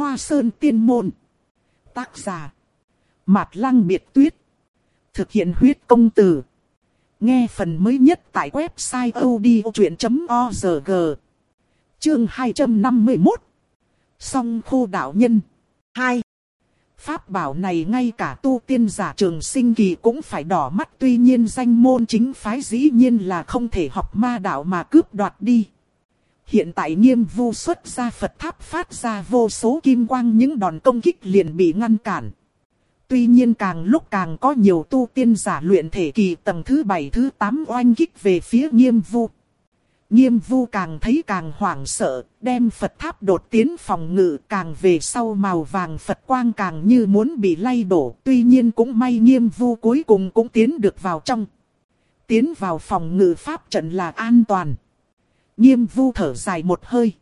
Hoa Sơn Tiên Môn. Tác giả Mạt Lăng Biệt Tuyết. Thực hiện huyết công từ. Nghe phần mới nhất tại website odchuyện.org. Chương 251. Song Khô Đạo Nhân 2. Pháp bảo này ngay cả tu tiên giả Trường Sinh kỳ cũng phải đỏ mắt, tuy nhiên danh môn chính phái dĩ nhiên là không thể học ma đạo mà cướp đoạt đi. Hiện tại Nghiêm Vu xuất ra Phật tháp phát ra vô số kim quang, những đòn công kích liền bị ngăn cản. Tuy nhiên càng lúc càng có nhiều tu tiên giả luyện thể kỳ tầng thứ 7 thứ 8 oanh kích về phía Nghiêm Vu. Nghiêm Vu càng thấy càng hoảng sợ, đem Phật tháp đột tiến phòng ngự, càng về sau màu vàng Phật quang càng như muốn bị lay đổ. Tuy nhiên cũng may Nghiêm Vu cuối cùng cũng tiến được vào trong. Tiến vào phòng ngự pháp trận là an toàn. Nghiêm Vu thở dài một hơi.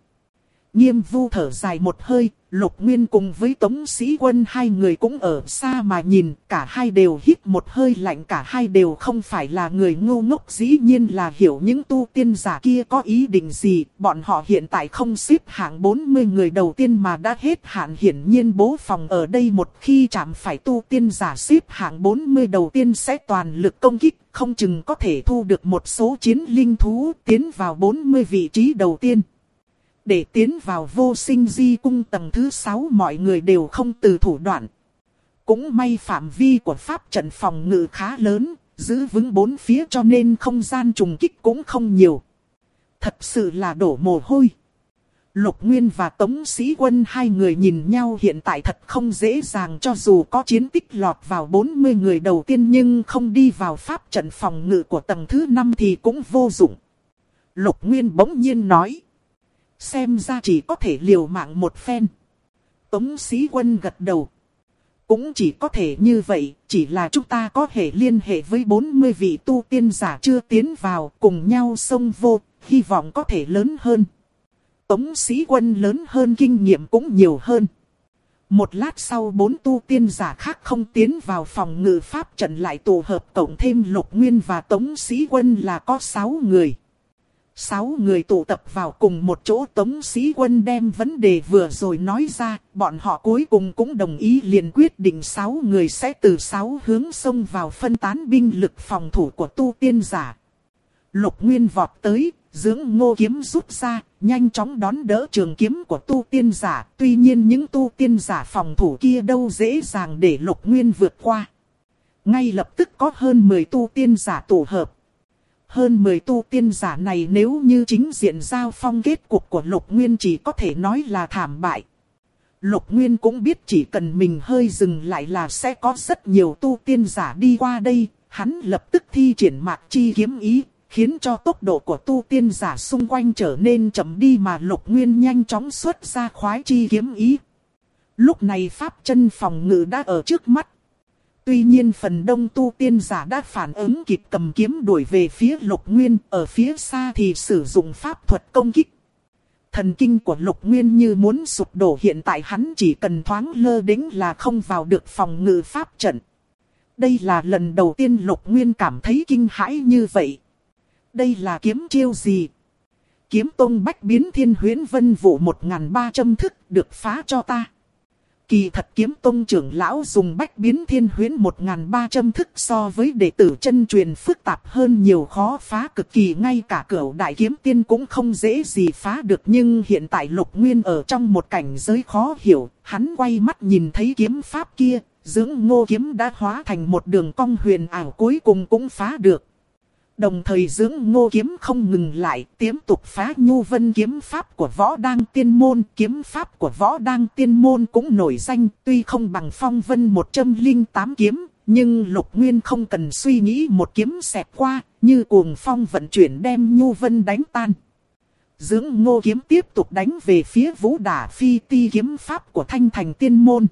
Lục Nguyên cùng với Tống Sĩ Quân hai người cũng ở xa mà nhìn, cả hai đều hít một hơi lạnh, cả hai đều không phải là người ngu ngốc, dĩ nhiên là hiểu những tu tiên giả kia có ý định gì. Bọn họ hiện tại không xếp hạng 40 người đầu tiên mà đã hết hạn, hiển nhiên bố phòng ở đây một khi chạm phải tu tiên giả xếp hạng 40 đầu tiên sẽ toàn lực công kích, không chừng có thể thu được một số chiến linh thú tiến vào 40 vị trí đầu tiên. Để tiến vào Vô Sinh Di cung tầng thứ 6 mọi người đều không từ thủ đoạn. Cũng may phạm vi của pháp trận phòng ngự khá lớn, giữ vững bốn phía cho nên không gian trùng kích cũng không nhiều. Thật sự là đổ mồ hôi. Lục Nguyên và Tống Sĩ Quân hai người nhìn nhau, hiện tại thật không dễ dàng, cho dù có chiến tích lọt vào 40 người đầu tiên nhưng không đi vào pháp trận phòng ngự của tầng thứ 5 thì cũng vô dụng. Lục Nguyên bỗng nhiên nói. Xem ra chỉ có thể liều mạng một phen. Tống Sĩ Quân gật đầu. Cũng chỉ có thể như vậy, chỉ là chúng ta có thể liên hệ với 40 vị tu tiên giả chưa tiến vào, cùng nhau xông vô, hy vọng có thể lớn hơn. Tống Sĩ Quân lớn hơn, kinh nghiệm cũng nhiều hơn. Một lát sau 4 tu tiên giả khác không tiến vào phòng ngự pháp trận lại tụ hợp, cộng thêm Lục Nguyên và Tống Sĩ Quân là có 6 người. 6 người tụ tập vào cùng một chỗ. Tống Sĩ Quân đem vấn đề vừa rồi nói ra, bọn họ cuối cùng cũng đồng ý, liền quyết định 6 người sẽ từ 6 hướng xông vào, phân tán binh lực phòng thủ của tu tiên giả. Lục Nguyên vọt tới, dưỡng ngô kiếm rút ra, nhanh chóng đón đỡ trường kiếm của tu tiên giả. Tuy nhiên những tu tiên giả phòng thủ kia đâu dễ dàng để Lục Nguyên vượt qua. Ngay lập tức có hơn 10 tu tiên giả tụ hợp. Hơn 10 tu tiên giả này nếu như chính diện giao phong, kết cục của Lục Nguyên chỉ có thể nói là thảm bại. Lục Nguyên cũng biết chỉ cần mình hơi dừng lại là sẽ có rất nhiều tu tiên giả đi qua đây. Hắn lập tức thi triển Mạc Chi kiếm ý, khiến cho tốc độ của tu tiên giả xung quanh trở nên chậm đi, mà Lục Nguyên nhanh chóng xuất ra Khoái Chi kiếm ý. Lúc này pháp chân phòng ngự đã ở trước mắt. Tuy nhiên phần đông tu tiên giả đã phản ứng kịp, cầm kiếm đuổi về phía Lục Nguyên, ở phía xa thì sử dụng pháp thuật công kích. Thần kinh của Lục Nguyên như muốn sụp đổ, hiện tại hắn chỉ cần thoáng lơ đễnh là không vào được phòng ngự pháp trận. Đây là lần đầu tiên Lục Nguyên cảm thấy kinh hãi như vậy. Đây là kiếm chiêu gì? Kiếm tông bách biến thiên huyễn vân vụ 1300 thức, được phá cho ta. Kỳ thật kiếm tông trưởng lão dùng bách biến thiên huyễn 1300 thức so với đệ tử chân truyền phức tạp hơn nhiều, khó phá cực kỳ, ngay cả Cửu đại kiếm tiên cũng không dễ gì phá được. Nhưng hiện tại Lục Nguyên ở trong một cảnh giới khó hiểu, hắn quay mắt nhìn thấy kiếm pháp kia, dưỡng ngô kiếm đã hóa thành một đường cong huyền ảo, cuối cùng cũng phá được. Đồng thời dưỡng ngô kiếm không ngừng lại, tiếp tục phá Nhu Vân kiếm pháp của Võ Đăng Tiên Môn. Kiếm pháp của Võ Đăng Tiên Môn cũng nổi danh, tuy không bằng Phong Vân 108 kiếm, nhưng Lục Nguyên không cần suy nghĩ, một kiếm xẹt qua, như cuồng phong vận chuyển đem Nhu Vân đánh tan. Dưỡng ngô kiếm tiếp tục đánh về phía Vũ Đả Phi Ti kiếm pháp của Thanh Thành Tiên Môn.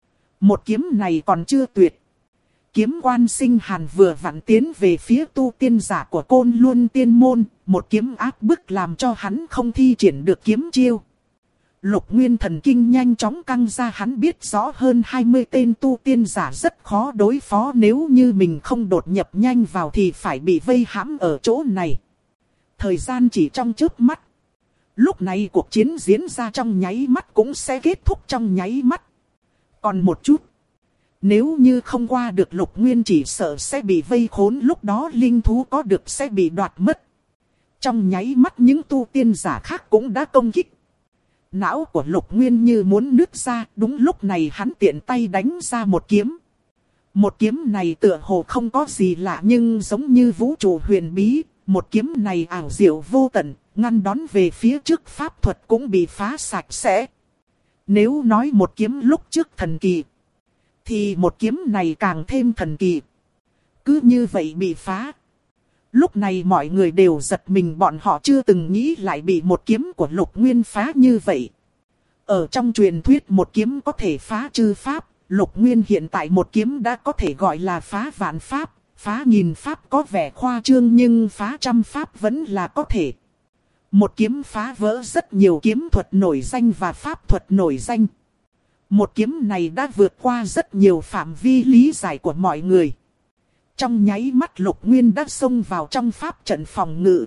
Một kiếm này còn chưa tuyệt. Kiếm Quan Sinh Hàn vừa vặn tiến về phía tu tiên giả của Côn Luân Tiên Môn, một kiếm áp bức làm cho hắn không thi triển được kiếm chiêu. Lục Nguyên thần kinh nhanh chóng căng ra, hắn biết rõ hơn 20 tên tu tiên giả rất khó đối phó, nếu như mình không đột nhập nhanh vào thì phải bị vây hãm ở chỗ này. Thời gian chỉ trong chớp mắt. Lúc này cuộc chiến diễn ra trong nháy mắt cũng sẽ kết thúc trong nháy mắt. Còn một chút. Nếu như không qua được Lục Nguyên chỉ sợ sẽ bị vây khốn, lúc đó linh thú có được sẽ bị đoạt mất. Trong nháy mắt những tu tiên giả khác cũng đã công kích. Não của Lục Nguyên như muốn nứt ra, đúng lúc này hắn tiện tay đánh ra một kiếm. Một kiếm này tựa hồ không có gì lạ nhưng giống như vũ trụ huyền bí, một kiếm này ảo diệu vô tận, ngăn đón về phía trước pháp thuật cũng bị phá sạch sẽ. Nếu nói một kiếm lúc trước thần kỳ, thì một kiếm này càng thêm thần kỳ. Cứ như vậy bị phá. Lúc này mọi người đều giật mình, bọn họ chưa từng nghĩ lại bị một kiếm của Lục Nguyên phá như vậy. Ở trong truyền thuyết một kiếm có thể phá chư pháp, Lục Nguyên hiện tại một kiếm đã có thể gọi là phá vạn pháp, phá nghìn pháp có vẻ khoa trương nhưng phá trăm pháp vẫn là có thể. Một kiếm phá vỡ rất nhiều kiếm thuật nổi danh và pháp thuật nổi danh. Một kiếm này đã vượt qua rất nhiều phạm vi lý giải của mọi người. Trong nháy mắt Lục Nguyên đã xông vào trong pháp trận phòng ngự.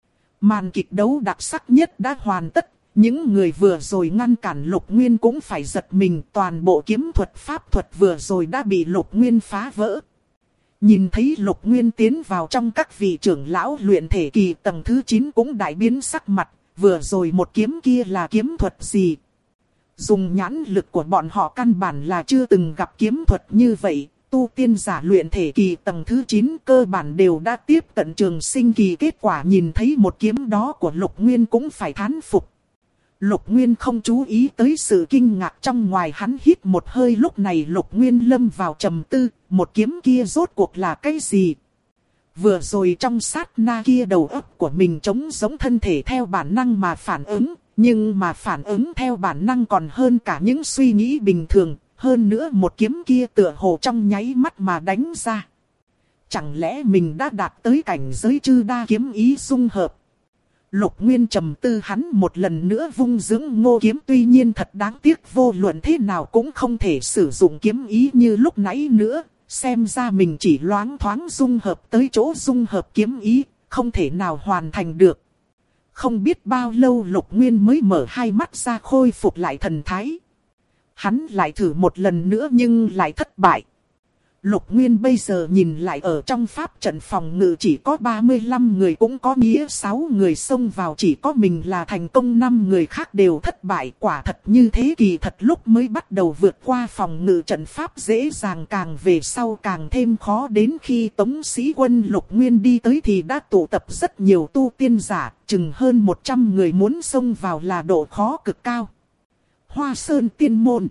Màn kịch đấu đặc sắc nhất đã hoàn tất. Những người vừa rồi ngăn cản Lục Nguyên cũng phải giật mình. Toàn bộ kiếm thuật pháp thuật vừa rồi đã bị Lục Nguyên phá vỡ. Nhìn thấy Lục Nguyên tiến vào trong các vị trưởng lão luyện thể kỳ tầng thứ 9 cũng đại biến sắc mặt. Vừa rồi một kiếm kia là kiếm thuật gì? Dùng nhãn lực của bọn họ căn bản là chưa từng gặp kiếm thuật như vậy. Tu tiên giả luyện thể kỳ tầng thứ 9 cơ bản đều đã tiếp cận trường sinh kỳ, kết quả nhìn thấy một kiếm đó của Lục Nguyên cũng phải thán phục. Lục Nguyên không chú ý tới sự kinh ngạc trong ngoài, hắn hít một hơi. Lúc này Lục Nguyên lâm vào trầm tư, một kiếm kia rốt cuộc là cái gì? Vừa rồi trong sát na kia đầu óc của mình trống giống, thân thể theo bản năng mà phản ứng. Nhưng mà phản ứng theo bản năng còn hơn cả những suy nghĩ bình thường. Hơn nữa một kiếm kia tựa hồ trong nháy mắt mà đánh ra. Chẳng lẽ mình đã đạt tới cảnh giới chư đa kiếm ý dung hợp? Lục Nguyên trầm tư, hắn một lần nữa vung dưỡng ngô kiếm. Tuy nhiên thật đáng tiếc, vô luận thế nào cũng không thể sử dụng kiếm ý như lúc nãy nữa. Xem ra mình chỉ loáng thoáng dung hợp tới chỗ dung hợp kiếm ý, không thể nào hoàn thành được. Không biết bao lâu Lục Nguyên mới mở hai mắt ra khôi phục lại thần thái. Hắn lại thử một lần nữa nhưng lại thất bại. Lục Nguyên bây giờ nhìn lại ở trong pháp trận phòng ngự chỉ có 35 người, cũng có nghĩa 6 người xông vào chỉ có mình là thành công, 5 người khác đều thất bại. Quả thật như thế, kỳ thật lúc mới bắt đầu vượt qua phòng ngự trận pháp dễ dàng, càng về sau càng thêm khó. Đến khi Tống Sĩ Quân Lục Nguyên đi tới thì đã tụ tập rất nhiều tu tiên giả, chừng hơn 100 người muốn xông vào là độ khó cực cao. Hoa Sơn Tiên Môn.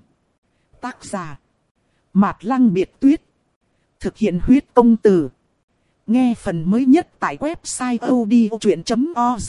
Tác giả Mạt Lăng Biệt Tuyết. Thực hiện huyết công từ. Nghe phần mới nhất tại website odchuyện.org.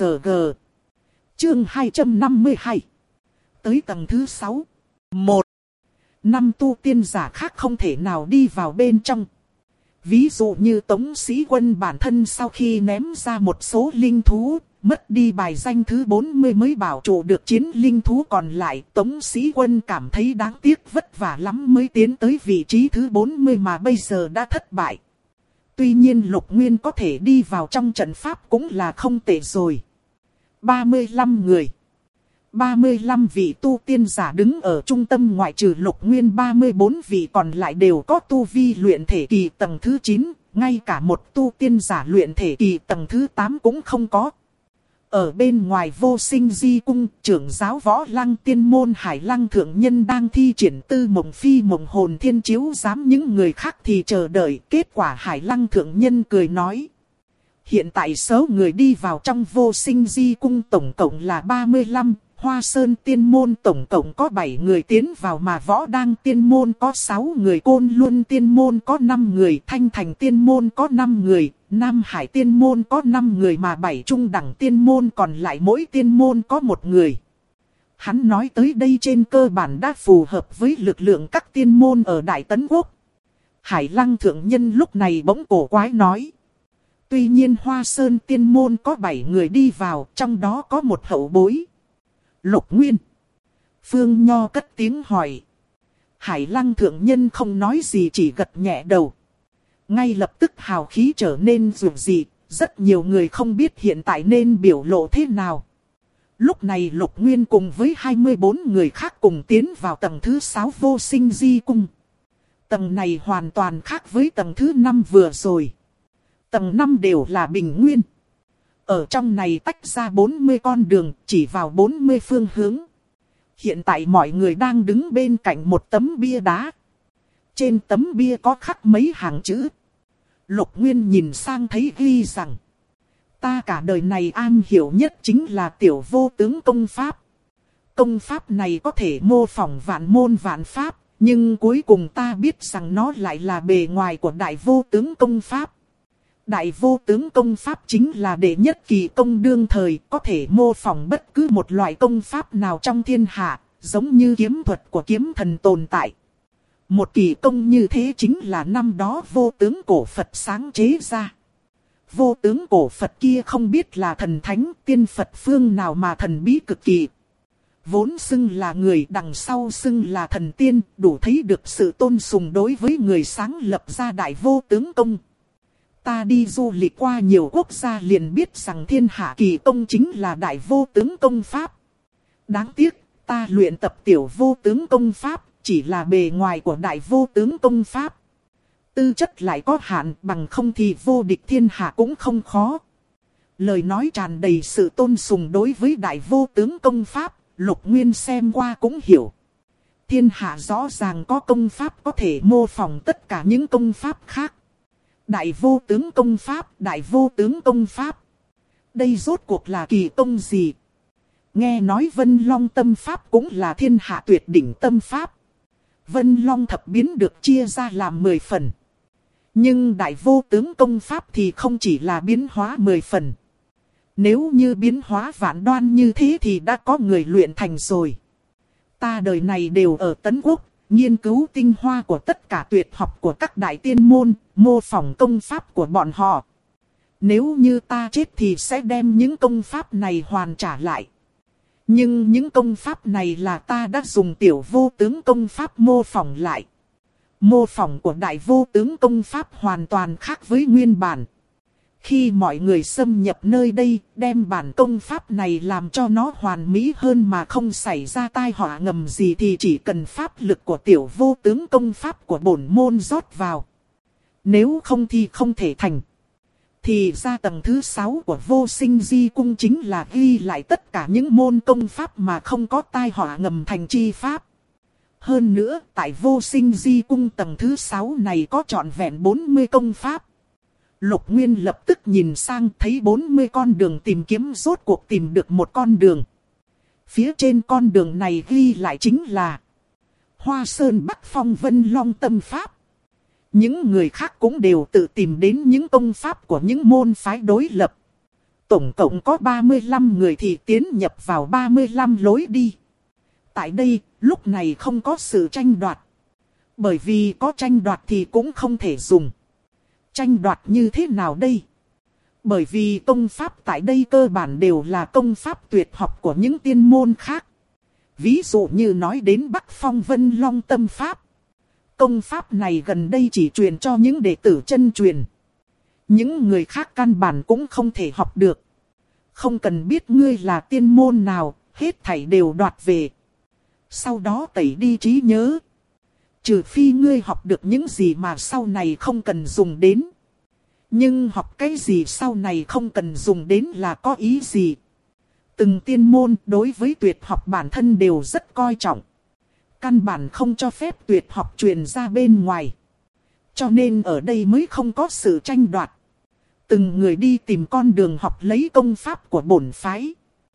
Chương 252. Tới tầng thứ 6. 1. 5 tu tiên giả khác không thể nào đi vào bên trong. Ví dụ như Tống Sĩ Quân bản thân sau khi ném ra một số linh thú, mất đi bài danh thứ 40 mới bảo trụ được chiến linh thú còn lại. Tống Sĩ Quân cảm thấy đáng tiếc, vất vả lắm mới tiến tới vị trí thứ 40 mà bây giờ đã thất bại. Tuy nhiên Lục Nguyên có thể đi vào trong trận pháp cũng là không tệ rồi. 35 người. 35 vị tu tiên giả đứng ở trung tâm, ngoại trừ Lục Nguyên 34 vị còn lại đều có tu vi luyện thể kỳ tầng thứ 9, ngay cả một tu tiên giả luyện thể kỳ tầng thứ 8 cũng không có. Ở bên ngoài Vô Sinh Di Cung, trưởng giáo Võ Lăng Tiên Môn Hải Lăng Thượng Nhân đang thi triển Tư Mộng Phi Mộng Hồn Thiên Chiếu giám, những người khác thì chờ đợi. Kết quả Hải Lăng Thượng Nhân cười nói: hiện tại số người đi vào trong Vô Sinh Di Cung tổng cộng là 35. Hoa Sơn Tiên Môn tổng cộng có 7 người tiến vào, mà Võ Đăng Tiên Môn có 6 người, Côn Luân Tiên Môn có 5 người, Thanh Thành Tiên Môn có 5 người, Nam Hải Tiên Môn có 5 người, mà 7 trung đẳng tiên môn còn lại mỗi tiên môn có 1 người. Hắn nói tới đây trên cơ bản đã phù hợp với lực lượng các tiên môn ở Đại Tấn Quốc. Hải Lăng Thượng Nhân lúc này bỗng cổ quái nói: tuy nhiên Hoa Sơn Tiên Môn có 7 người đi vào, trong đó có một hậu bối. Lục Nguyên. Phương Nho cất tiếng hỏi. Hải Lăng Thượng Nhân không nói gì, chỉ gật nhẹ đầu. Ngay lập tức hào khí trở nên rụt rì, rất nhiều người không biết hiện tại nên biểu lộ thế nào. Lúc này Lục Nguyên cùng với 24 người khác cùng tiến vào tầng thứ 6 vô sinh di cung. Tầng này hoàn toàn khác với tầng thứ 5 vừa rồi. Tầng 5 đều là bình nguyên. Ở trong này tách ra 40 con đường chỉ vào 40 phương hướng. Hiện tại mọi người đang đứng bên cạnh một tấm bia đá. Trên tấm bia có khắc mấy hàng chữ. Lục Nguyên nhìn sang thấy ghi rằng: ta cả đời này am hiểu nhất chính là tiểu vô tướng công pháp. Công pháp này có thể mô phỏng vạn môn vạn pháp, nhưng cuối cùng ta biết rằng nó lại là bề ngoài của đại vô tướng công pháp. Đại vô tướng công pháp chính là đệ nhất kỳ công đương thời, có thể mô phỏng bất cứ một loại công pháp nào trong thiên hạ, giống như kiếm thuật của kiếm thần tồn tại. Một kỳ công như thế chính là năm đó vô tướng cổ Phật sáng chế ra. Vô tướng cổ Phật kia không biết là thần thánh tiên Phật phương nào mà thần bí cực kỳ. Vốn xưng là người, đằng sau xưng là thần tiên, đủ thấy được sự tôn sùng đối với người sáng lập ra đại vô tướng công. Ta đi du lịch qua nhiều quốc gia liền biết rằng thiên hạ kỳ công chính là đại vô tướng công pháp. Đáng tiếc, ta luyện tập tiểu vô tướng công pháp, chỉ là bề ngoài của đại vô tướng công pháp. Tư chất lại có hạn, bằng không thì vô địch thiên hạ cũng không khó. Lời nói tràn đầy sự tôn sùng đối với đại vô tướng công pháp, Lục Nguyên xem qua cũng hiểu. Thiên hạ rõ ràng có công pháp có thể mô phỏng tất cả những công pháp khác. Đại vô tướng công pháp, đại vô tướng công pháp. Đây rốt cuộc là kỳ công gì? Nghe nói Vân Long tâm pháp cũng là thiên hạ tuyệt đỉnh tâm pháp. Vân Long thập biến được chia ra làm 10 phần. Nhưng đại vô tướng công pháp thì không chỉ là biến hóa 10 phần. Nếu như biến hóa vạn đoan như thế thì đã có người luyện thành rồi. Ta đời này đều ở Tấn Quốc, nghiên cứu tinh hoa của tất cả tuyệt học của các đại tiên môn, mô phỏng công pháp của bọn họ. Nếu như ta chết thì sẽ đem những công pháp này hoàn trả lại. Nhưng những công pháp này là ta đã dùng tiểu vô tướng công pháp mô phỏng lại. Mô phỏng của đại vô tướng công pháp hoàn toàn khác với nguyên bản. Khi mọi người xâm nhập nơi đây, đem bản công pháp này làm cho nó hoàn mỹ hơn mà không xảy ra tai họa ngầm gì thì chỉ cần pháp lực của tiểu vô tướng công pháp của bổn môn rót vào. Nếu không thì không thể thành. Thì ra tầng thứ 6 của vô sinh di cung chính là ghi lại tất cả những môn công pháp mà không có tai họa ngầm thành chi pháp. Hơn nữa, tại vô sinh di cung tầng thứ 6 này có trọn vẹn 40 công pháp. Lục Nguyên lập tức nhìn sang thấy 40 con đường tìm kiếm rốt cuộc tìm được một con đường. Phía trên con đường này ghi lại chính là Hoa Sơn Bắc Phong Vân Long tâm pháp. Những người khác cũng đều tự tìm đến những công pháp của những môn phái đối lập. Tổng cộng có 35 người thì tiến nhập vào 35 lối đi. Tại đây, lúc này không có sự tranh đoạt. Bởi vì có tranh đoạt thì cũng không thể dùng. Tranh đoạt như thế nào đây? Bởi vì công pháp tại đây cơ bản đều là công pháp tuyệt học của những tiên môn khác. Ví dụ như nói đến Bắc Phong Vân Long tâm pháp. Công pháp này gần đây chỉ truyền cho những đệ tử chân truyền. Những người khác căn bản cũng không thể học được. Không cần biết ngươi là tiên môn nào, hết thảy đều đoạt về. Sau đó tẩy đi trí nhớ. Trừ phi ngươi học được những gì mà sau này không cần dùng đến. Nhưng học cái gì sau này không cần dùng đến là có ý gì? Từng tiên môn đối với tuyệt học bản thân đều rất coi trọng. Căn bản không cho phép tuyệt học truyền ra bên ngoài. Cho nên ở đây mới không có sự tranh đoạt. Từng người đi tìm con đường học lấy công pháp của bổn phái.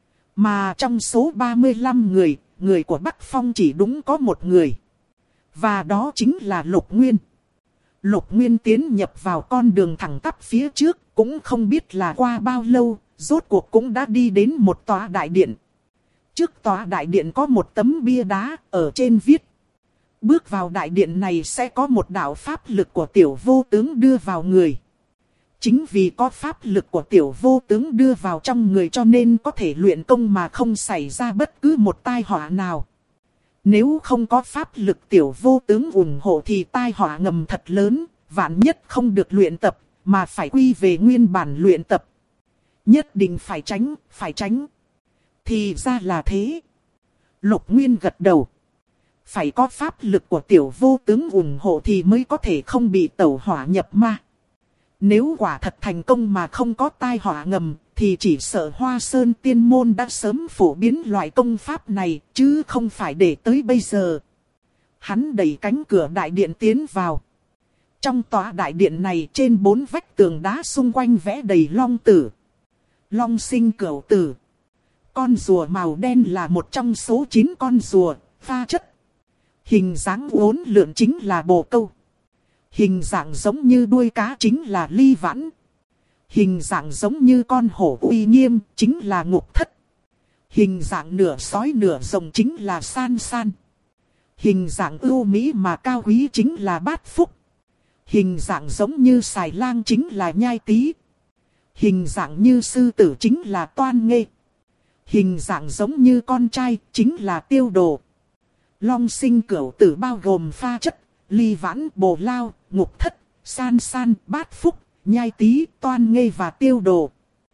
Mà trong số 35 người, người của Bắc Phong chỉ đúng có một người. Và đó chính là Lục Nguyên. Lục Nguyên tiến nhập vào con đường thẳng tắp phía trước, cũng không biết là qua bao lâu, rốt cuộc cũng đã đi đến một tòa đại điện. Trước tòa đại điện có một tấm bia đá, ở trên viết. Bước vào đại điện này sẽ có một đạo pháp lực của tiểu vô tướng đưa vào người. Chính vì có pháp lực của tiểu vô tướng đưa vào trong người cho nên có thể luyện công mà không xảy ra bất cứ một tai họa nào. Nếu không có pháp lực tiểu vô tướng ủng hộ thì tai họa ngầm thật lớn, vạn nhất không được luyện tập, mà phải quy về nguyên bản luyện tập. Nhất định phải tránh, phải tránh. Thì ra là thế. Lục Nguyên gật đầu. Phải có pháp lực của tiểu vô tướng ủng hộ thì mới có thể không bị tẩu hỏa nhập ma. Nếu quả thật thành công mà không có tai họa ngầm, thì chỉ sợ Hoa Sơn Tiên Môn đã sớm phổ biến loại công pháp này, chứ không phải để tới bây giờ. Hắn đẩy cánh cửa đại điện tiến vào. Trong tòa đại điện này trên 4 vách tường đá xung quanh vẽ đầy long tử. Long sinh cửu tử. Con rùa màu đen là một trong số 9 con rùa, pha chất. Hình dáng uốn lượn chính là bồ câu. Hình dạng giống như đuôi cá chính là ly vãn. Hình dạng giống như con hổ uy nghiêm chính là ngục thất. Hình dạng nửa sói nửa rồng chính là san san. Hình dạng ưu mỹ mà cao quý chính là bát phúc. Hình dạng giống như xài lang chính là nhai tý. Hình dạng như sư tử chính là toan nghê. Hình dạng giống như con trai chính là tiêu đồ. Long sinh cửu tử bao gồm pha chất, ly vãn, bồ lao, ngục thất, san san, bát phúc, nhai tý, toan nghê và tiêu đồ.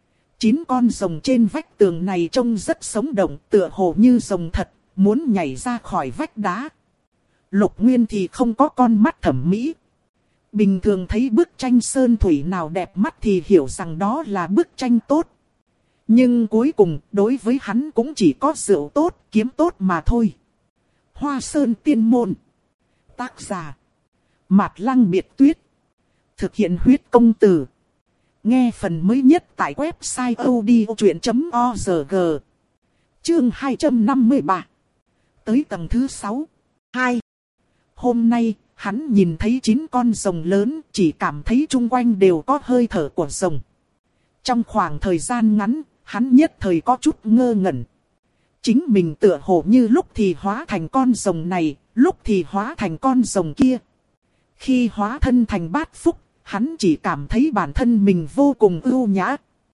9 con rồng trên vách tường này trông rất sống động, tựa hồ như rồng thật, muốn nhảy ra khỏi vách đá. Lục Nguyên thì không có con mắt thẩm mỹ. Bình thường thấy bức tranh sơn thủy nào đẹp mắt thì hiểu rằng đó là bức tranh tốt. Nhưng cuối cùng đối với hắn cũng chỉ có rượu tốt, kiếm tốt mà thôi. Hoa Sơn Tiên Môn. Tác giả Mạt Lăng Biệt Tuyết. Thực hiện huyết công từ. Nghe phần mới nhất tại website odchuyện.org. Chương 253. Tới tầng thứ 6. 2. Hôm nay, hắn nhìn thấy 9 con rồng lớn, chỉ cảm thấy chung quanh đều có hơi thở của rồng. Trong khoảng thời gian ngắn, hắn nhất thời có chút ngơ ngẩn. Chính mình tựa hồ như lúc thì hóa thành con rồng này, lúc thì hóa thành con rồng kia. Khi hóa thân thành bát phúc, hắn chỉ cảm thấy bản thân mình vô cùng ưu nhã.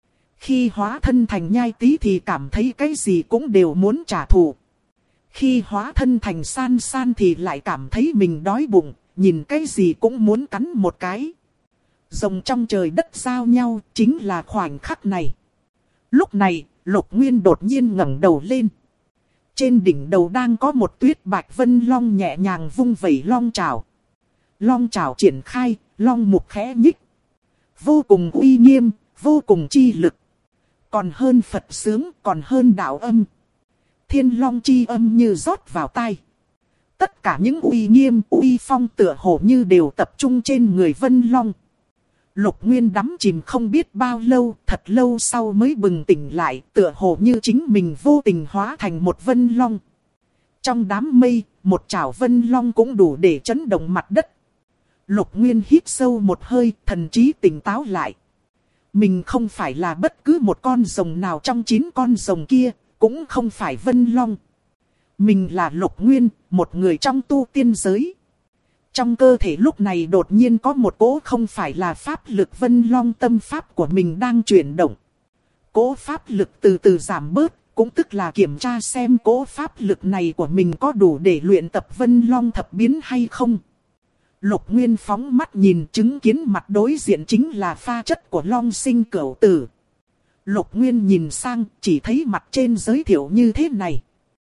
Khi hóa thân thành nhai tý thì cảm thấy cái gì cũng đều muốn trả thù. Khi hóa thân thành san san thì lại cảm thấy mình đói bụng, nhìn cái gì cũng muốn cắn một cái. Rồng trong trời đất giao nhau chính là khoảnh khắc này. Lúc này, Lục Nguyên đột nhiên ngẩng đầu lên. Trên đỉnh đầu đang có một tuyết bạch vân long nhẹ nhàng vung vẩy long chảo. Long chảo triển khai, long mục khẽ nhích. Vô cùng uy nghiêm, vô cùng chi lực. Còn hơn Phật sướng, còn hơn đạo âm. Thiên long chi âm như rót vào tai. Tất cả những uy nghiêm, uy phong tựa hồ như đều tập trung trên người vân long. Lục Nguyên đắm chìm không biết bao lâu, thật lâu sau mới bừng tỉnh lại, tựa hồ như chính mình vô tình hóa thành một vân long. Trong đám mây, một chảo vân long cũng đủ để chấn động mặt đất. Lục Nguyên hít sâu một hơi, thần trí tỉnh táo lại. Mình không phải là bất cứ một con rồng nào trong 9 con rồng kia, cũng không phải vân long. Mình là Lục Nguyên, một người trong tu tiên giới. Trong cơ thể lúc này đột nhiên có một cỗ không phải là pháp lực vân long tâm pháp của mình đang chuyển động. Cỗ pháp lực từ từ giảm bớt, cũng tức là kiểm tra xem cỗ pháp lực này của mình có đủ để luyện tập vân long thập biến hay không. Lục Nguyên phóng mắt nhìn, chứng kiến mặt đối diện chính là pha chất của long sinh cửu tử. Lục Nguyên nhìn sang, chỉ thấy mặt trên giới thiệu như thế này.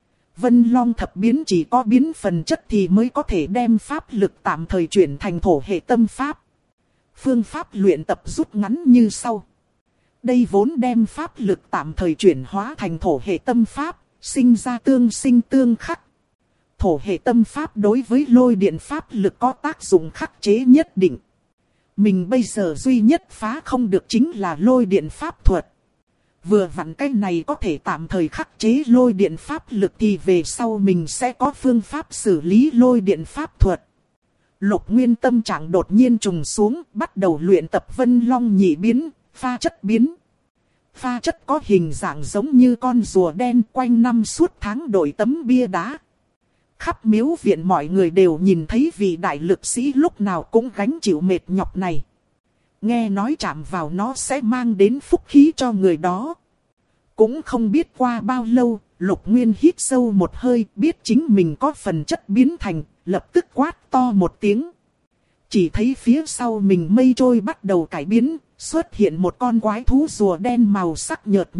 Vân long thập biến chỉ có biến phần chất thì mới có thể đem pháp lực tạm thời chuyển thành thổ hệ tâm pháp. Phương pháp luyện tập rút ngắn như sau. Đây vốn đem pháp lực tạm thời chuyển hóa thành thổ hệ tâm pháp, sinh ra tương sinh tương khắc. Thổ hệ tâm pháp đối với lôi điện pháp lực có tác dụng khắc chế nhất định. Mình bây giờ duy nhất phá không được chính là lôi điện pháp thuật. Vừa vặn cái này có thể tạm thời khắc chế lôi điện pháp lực thì về sau mình sẽ có phương pháp xử lý lôi điện pháp thuật. Lục Nguyên tâm trạng đột nhiên trùng xuống, bắt đầu luyện tập vân long nhị biến, pha chất biến. Pha chất có hình dạng giống như con rùa đen, quanh năm suốt tháng đổi tấm bia đá. Khắp miếu viện mọi người đều nhìn thấy vị đại lực sĩ lúc nào cũng gánh chịu mệt nhọc này. Nghe nói chạm vào nó sẽ mang đến phúc khí cho người đó. Cũng không biết qua bao lâu, Lục Nguyên hít sâu một hơi, biết chính mình có phần chất biến thành, lập tức quát to một tiếng. Chỉ thấy phía sau mình mây trôi bắt đầu cải biến, xuất hiện một con quái thú rùa đen màu sắc nhợt nhạt,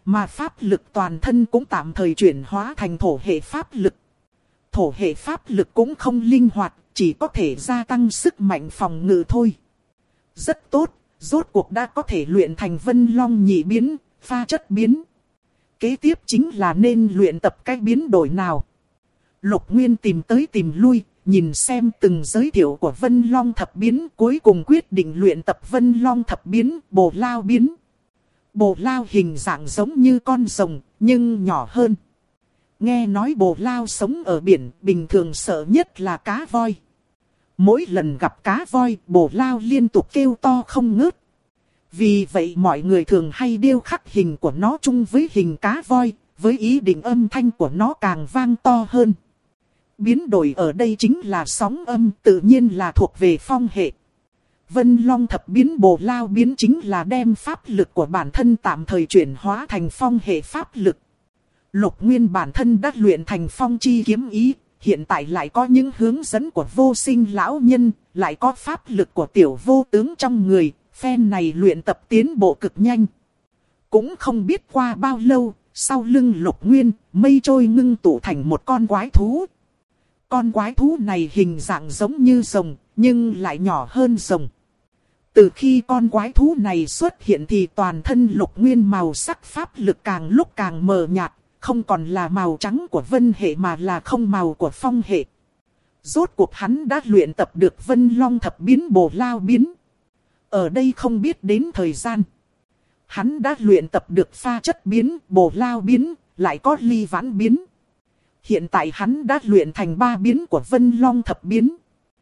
mà pháp lực toàn thân cũng tạm thời chuyển hóa thành thổ hệ pháp lực. Thổ hệ pháp lực cũng không linh hoạt, chỉ có thể gia tăng sức mạnh phòng ngự thôi. Rất tốt, rốt cuộc đã có thể luyện thành Vân Long nhị biến, pha chất biến. Kế tiếp chính là nên luyện tập cách biến đổi nào. Lục Nguyên tìm tới tìm lui, nhìn xem từng giới thiệu của Vân Long thập biến, cuối cùng quyết định luyện tập Vân Long thập biến, Bồ Lao biến. Bồ Lao hình dạng giống như con rồng, nhưng nhỏ hơn. Nghe nói Bồ Lao sống ở biển, bình thường sợ nhất là cá voi. Mỗi lần gặp cá voi, Bồ Lao liên tục kêu to không ngớt. Vì vậy mọi người thường hay điêu khắc hình của nó chung với hình cá voi, với ý định âm thanh của nó càng vang to hơn. Biến đổi ở đây chính là sóng âm, tự nhiên là thuộc về phong hệ. Vân Long thập biến Bồ Lao biến chính là đem pháp lực của bản thân tạm thời chuyển hóa thành phong hệ pháp lực. Lục Nguyên bản thân đã luyện thành phong chi kiếm ý, hiện tại lại có những hướng dẫn của vô sinh lão nhân, lại có pháp lực của tiểu vô tướng trong người, phen này luyện tập tiến bộ cực nhanh. Cũng không biết qua bao lâu, sau lưng Lục Nguyên, mây trôi ngưng tụ thành một con quái thú. Con quái thú này hình dạng giống như rồng, nhưng lại nhỏ hơn rồng. Từ khi con quái thú này xuất hiện thì toàn thân Lục Nguyên màu sắc pháp lực càng lúc càng mờ nhạt, không còn là màu trắng của vân hệ mà là không màu của phong hệ. Rốt cuộc hắn đã luyện tập được Vân Long thập biến Bồ Lao biến. Ở đây không biết đến thời gian. Hắn đã luyện tập được pha chất biến, Bồ Lao biến, lại có ly vãn biến. Hiện tại hắn đã luyện thành 3 biến của Vân Long thập biến.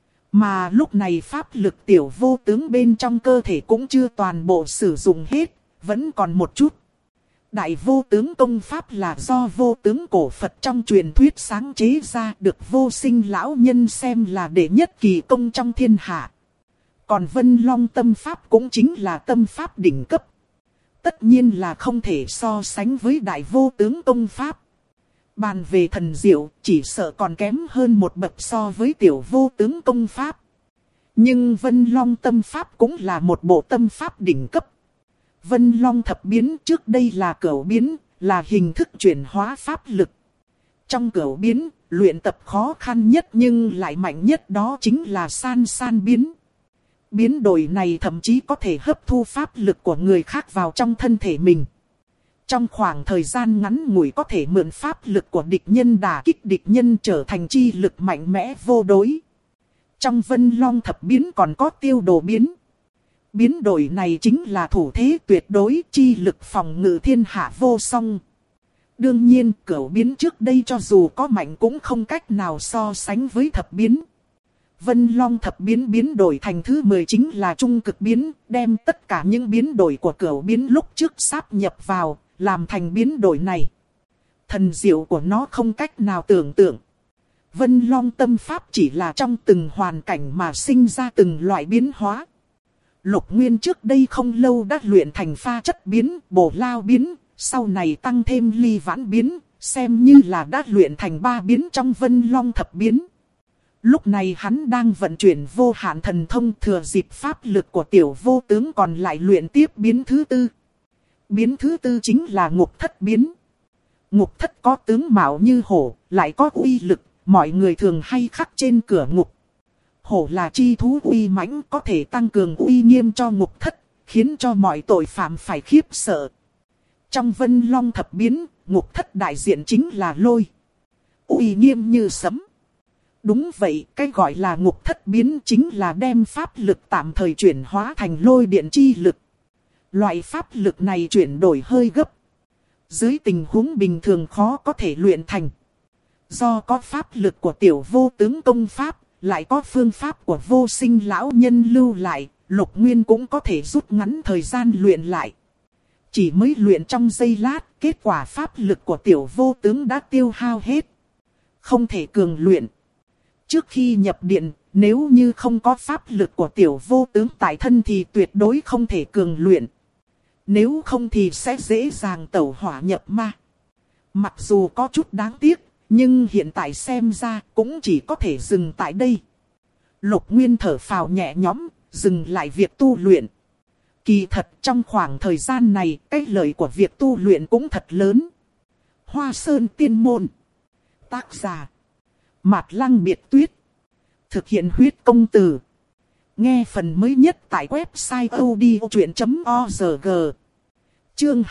Mà lúc này pháp lực tiểu vô tướng bên trong cơ thể cũng chưa toàn bộ sử dụng hết, vẫn còn một chút. Đại vô tướng công pháp là do vô tướng cổ Phật trong truyền thuyết sáng chế ra, được vô sinh lão nhân xem là đệ nhất kỳ công trong thiên hạ. Còn Vân Long tâm pháp cũng chính là tâm pháp đỉnh cấp. Tất nhiên là không thể so sánh với đại vô tướng công pháp. Bàn về thần diệu, chỉ sợ còn kém hơn một bậc so với tiểu vô tướng công pháp. Nhưng Vân Long tâm pháp cũng là một bộ tâm pháp đỉnh cấp. Vân Long thập biến trước đây là cửu biến, là hình thức chuyển hóa pháp lực. Trong cửu biến, luyện tập khó khăn nhất nhưng lại mạnh nhất đó chính là san san biến. Biến đổi này thậm chí có thể hấp thu pháp lực của người khác vào trong thân thể mình. Trong khoảng thời gian ngắn ngủi có thể mượn pháp lực của địch nhân đả kích địch nhân trở thành chi lực mạnh mẽ vô đối. Trong Vân Long thập biến còn có tiêu đồ biến. Biến đổi này chính là thủ thế tuyệt đối, chi lực phòng ngự thiên hạ vô song. Đương nhiên, cửu biến trước đây cho dù có mạnh cũng không cách nào so sánh với thập biến. Vân Long thập biến biến đổi thành thứ 10 chính là trung cực biến, đem tất cả những biến đổi của cửu biến lúc trước sáp nhập vào, làm thành biến đổi này. Thần diệu của nó không cách nào tưởng tượng. Vân Long tâm pháp chỉ là trong từng hoàn cảnh mà sinh ra từng loại biến hóa. Lục Nguyên trước đây không lâu đã luyện thành pha chất biến, Bồ Lao biến, sau này tăng thêm ly vãn biến, xem như là đã luyện thành 3 biến trong Vân Long thập biến. Lúc này hắn đang vận chuyển vô hạn thần thông, thừa dịp pháp lực của tiểu vô tướng còn lại luyện tiếp biến thứ 4. Biến thứ 4 chính là ngục thất biến. Ngục thất có tướng mạo như hổ, lại có uy lực, mọi người thường hay khắc trên cửa ngục. Hổ là chi thú uy mãnh, có thể tăng cường uy nghiêm cho ngục thất, khiến cho mọi tội phạm phải khiếp sợ. Trong Vân Long thập biến, ngục thất đại diện chính là lôi. Uy nghiêm như sấm. Đúng vậy, cái gọi là ngục thất biến chính là đem pháp lực tạm thời chuyển hóa thành lôi điện chi lực. Loại pháp lực này chuyển đổi hơi gấp. Dưới tình huống bình thường khó có thể luyện thành. Do có pháp lực của tiểu vô tướng công pháp, lại có phương pháp của vô sinh lão nhân lưu lại, Lục Nguyên cũng có thể rút ngắn thời gian luyện lại. Chỉ mới luyện trong giây lát, kết quả pháp lực của tiểu vô tướng đã tiêu hao hết. Không thể cường luyện. Trước khi nhập điện, nếu như không có pháp lực của tiểu vô tướng tại thân thì tuyệt đối không thể cường luyện. Nếu không thì sẽ dễ dàng tẩu hỏa nhập ma. Mặc dù có chút đáng tiếc, nhưng hiện tại xem ra cũng chỉ có thể dừng tại đây. Lục Nguyên thở phào nhẹ nhõm, dừng lại việc tu luyện. Kỳ thật trong khoảng thời gian này, cái lợi của việc tu luyện cũng thật lớn. Hoa Sơn Tiên Môn. Tác giả Mạt Lăng Biệt Tuyết. Thực hiện huyết công từ. Nghe phần mới nhất tại website odchuyện.org. Chương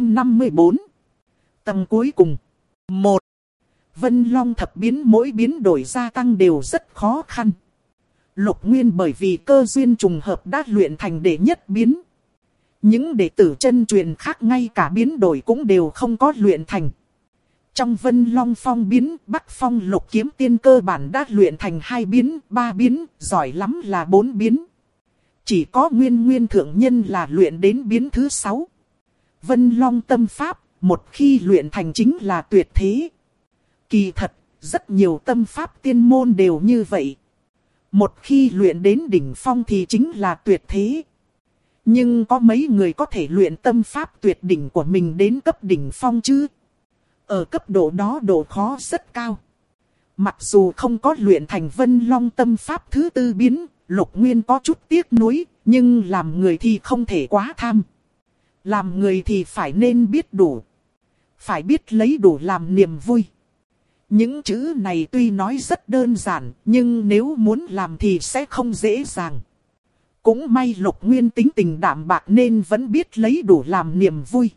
254. Tầng cuối cùng. 1. Vân Long thập biến mỗi biến đổi gia tăng đều rất khó khăn. Lục Nguyên bởi vì cơ duyên trùng hợp đã luyện thành đệ nhất biến. Những đệ tử chân truyền khác ngay cả biến đổi cũng đều không có luyện thành. Trong Vân Long Phong biến, Bắc Phong Lục Kiếm Tiên cơ bản đã luyện thành 2 biến, 3 biến, giỏi lắm là 4 biến. Chỉ có Nguyên Thượng Nhân là luyện đến biến thứ 6. Vân Long Tâm Pháp, một khi luyện thành chính là tuyệt thế. Kỳ thật, rất nhiều tâm pháp tiên môn đều như vậy. Một khi luyện đến đỉnh phong thì chính là tuyệt thế. Nhưng có mấy người có thể luyện tâm pháp tuyệt đỉnh của mình đến cấp đỉnh phong chứ? Ở cấp độ đó độ khó rất cao. Mặc dù không có luyện thành Vân Long tâm pháp thứ 4 biến, Lục Nguyên có chút tiếc nuối, nhưng làm người thì không thể quá tham. Làm người thì phải nên biết đủ. Phải biết lấy đủ làm niềm vui. Những chữ này tuy nói rất đơn giản, nhưng nếu muốn làm thì sẽ không dễ dàng. Cũng may Lục Nguyên tính tình đạm bạc nên vẫn biết lấy đủ làm niềm vui.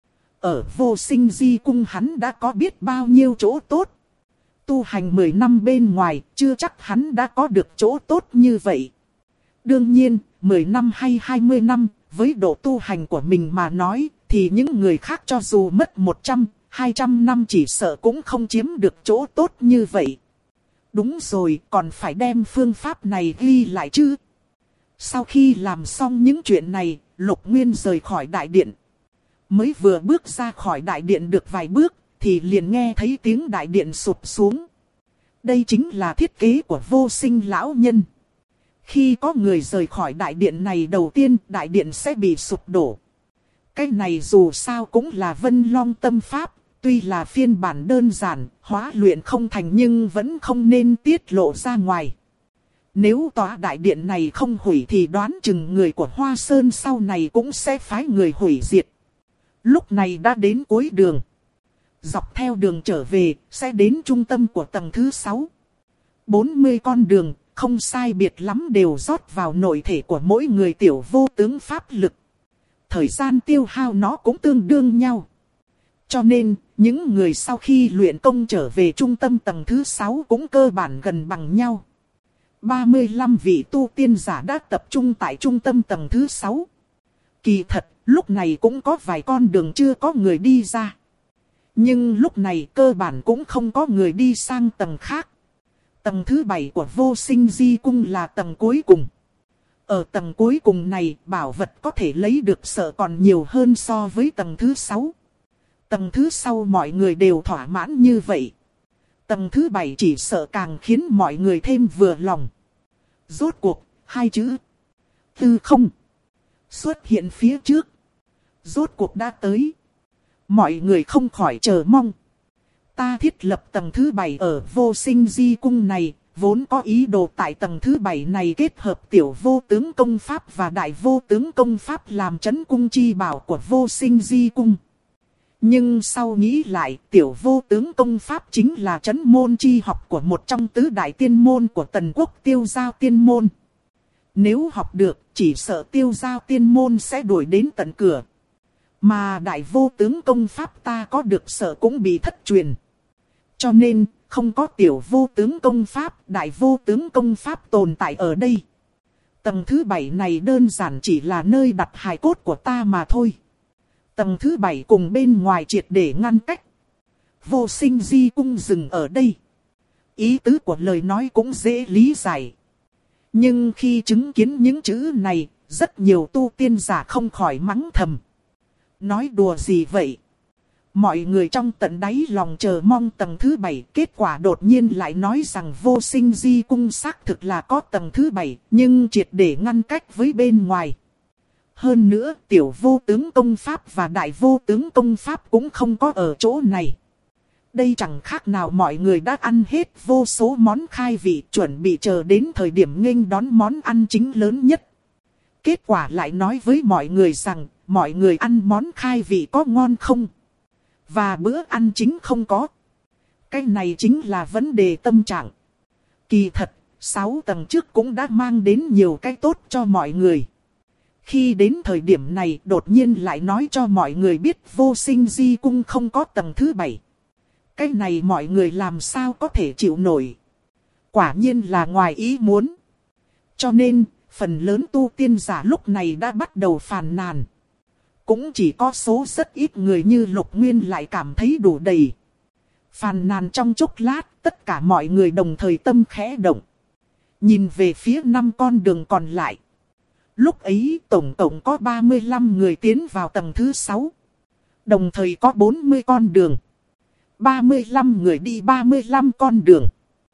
Ở Vô Sinh Di Cung hắn đã có biết bao nhiêu chỗ tốt. Tu hành 10 năm bên ngoài, chưa chắc hắn đã có được chỗ tốt như vậy. Đương nhiên, 10 năm hay 20 năm, với độ tu hành của mình mà nói, thì những người khác cho dù mất 100, 200 năm chỉ sợ cũng không chiếm được chỗ tốt như vậy. Đúng rồi, còn phải đem phương pháp này ghi lại chứ. Sau khi làm xong những chuyện này, Lục Nguyên rời khỏi đại điện. Mới vừa bước ra khỏi đại điện được vài bước, thì liền nghe thấy tiếng đại điện sụp xuống. Đây chính là thiết kế của Vô Sinh lão nhân. Khi có người rời khỏi đại điện này đầu tiên, đại điện sẽ bị sụp đổ. Cái này dù sao cũng là Vân Long tâm pháp, tuy là phiên bản đơn giản, hóa luyện không thành nhưng vẫn không nên tiết lộ ra ngoài. Nếu tòa đại điện này không hủy thì đoán chừng người của Hoa Sơn sau này cũng sẽ phái người hủy diệt. Lúc này đã đến cuối đường. Dọc theo đường trở về, sẽ đến trung tâm của tầng thứ 6. 40 con đường, không sai biệt lắm đều rót vào nội thể của mỗi người tiểu vô tướng pháp lực. Thời gian tiêu hao nó cũng tương đương nhau. Cho nên, những người sau khi luyện công trở về trung tâm tầng thứ 6 cũng cơ bản gần bằng nhau. 35 vị tu tiên giả đã tập trung tại trung tâm tầng thứ 6. Kỳ thật, lúc này cũng có vài con đường chưa có người đi ra. Nhưng lúc này cơ bản cũng không có người đi sang tầng khác. Tầng thứ 7 của Vô Sinh Di Cung là tầng cuối cùng. Ở tầng cuối cùng này, bảo vật có thể lấy được sợ còn nhiều hơn so với tầng thứ 6. Tầng thứ sau mọi người đều thỏa mãn như vậy. Tầng thứ 7 chỉ sợ càng khiến mọi người thêm vừa lòng. Rốt cuộc, 2 chữ tư không xuất hiện phía trước. Rốt cuộc đã tới. Mọi người không khỏi chờ mong. Ta thiết lập tầng thứ 7 ở Vô Sinh Di Cung này, vốn có ý đồ tại tầng thứ 7 này kết hợp tiểu vô tướng công pháp và đại vô tướng công pháp làm trấn cung chi bảo của Vô Sinh Di Cung. Nhưng sau nghĩ lại, tiểu vô tướng công pháp chính là trấn môn chi học của một trong tứ đại tiên môn của Tần Quốc Tiêu Giao Tiên Môn. Nếu học được, chỉ sợ Tiêu Giao Tiên Môn sẽ đuổi đến tận cửa. Mà đại vô tướng công pháp ta có được sợ cũng bị thất truyền. Cho nên, không có tiểu vô tướng công pháp, đại vô tướng công pháp tồn tại ở đây. Tầng thứ 7 này đơn giản chỉ là nơi đặt hài cốt của ta mà thôi. Tầng thứ 7 cùng bên ngoài triệt để ngăn cách. Vô Sinh Di Cung dừng ở đây. Ý tứ của lời nói cũng dễ lý giải. Nhưng khi chứng kiến những chữ này, rất nhiều tu tiên giả không khỏi mắng thầm. Nói đùa gì vậy? Mọi người trong tận đáy lòng chờ mong tầng thứ 7, kết quả đột nhiên lại nói rằng Vô Sinh Di Cung xác thực là có tầng thứ 7, nhưng triệt để ngăn cách với bên ngoài. Hơn nữa, tiểu vô tướng công pháp và đại vô tướng công pháp cũng không có ở chỗ này. Đây chẳng khác nào mọi người đã ăn hết vô số món khai vị, chuẩn bị chờ đến thời điểm nghênh đón món ăn chính lớn nhất. Kết quả lại nói với mọi người rằng, mọi người ăn món khai vị có ngon không? Và bữa ăn chính không có. Cái này chính là vấn đề tâm trạng. Kỳ thật, 6 tầng trước cũng đã mang đến nhiều cái tốt cho mọi người. Khi đến thời điểm này đột nhiên lại nói cho mọi người biết Vô Sinh Di Cung không có tầng thứ 7. Cái này mọi người làm sao có thể chịu nổi. Quả nhiên là ngoài ý muốn. Cho nên, phần lớn tu tiên giả lúc này đã bắt đầu phàn nàn. Cũng chỉ có số rất ít người như Lục Nguyên lại cảm thấy đủ đầy. Phàn nàn trong chốc lát, tất cả mọi người đồng thời tâm khẽ động. Nhìn về phía 5 con đường còn lại. Lúc ấy tổng cộng có 35 người tiến vào tầng thứ 6. Đồng thời có 40 con đường. 35 người đi 35 con đường.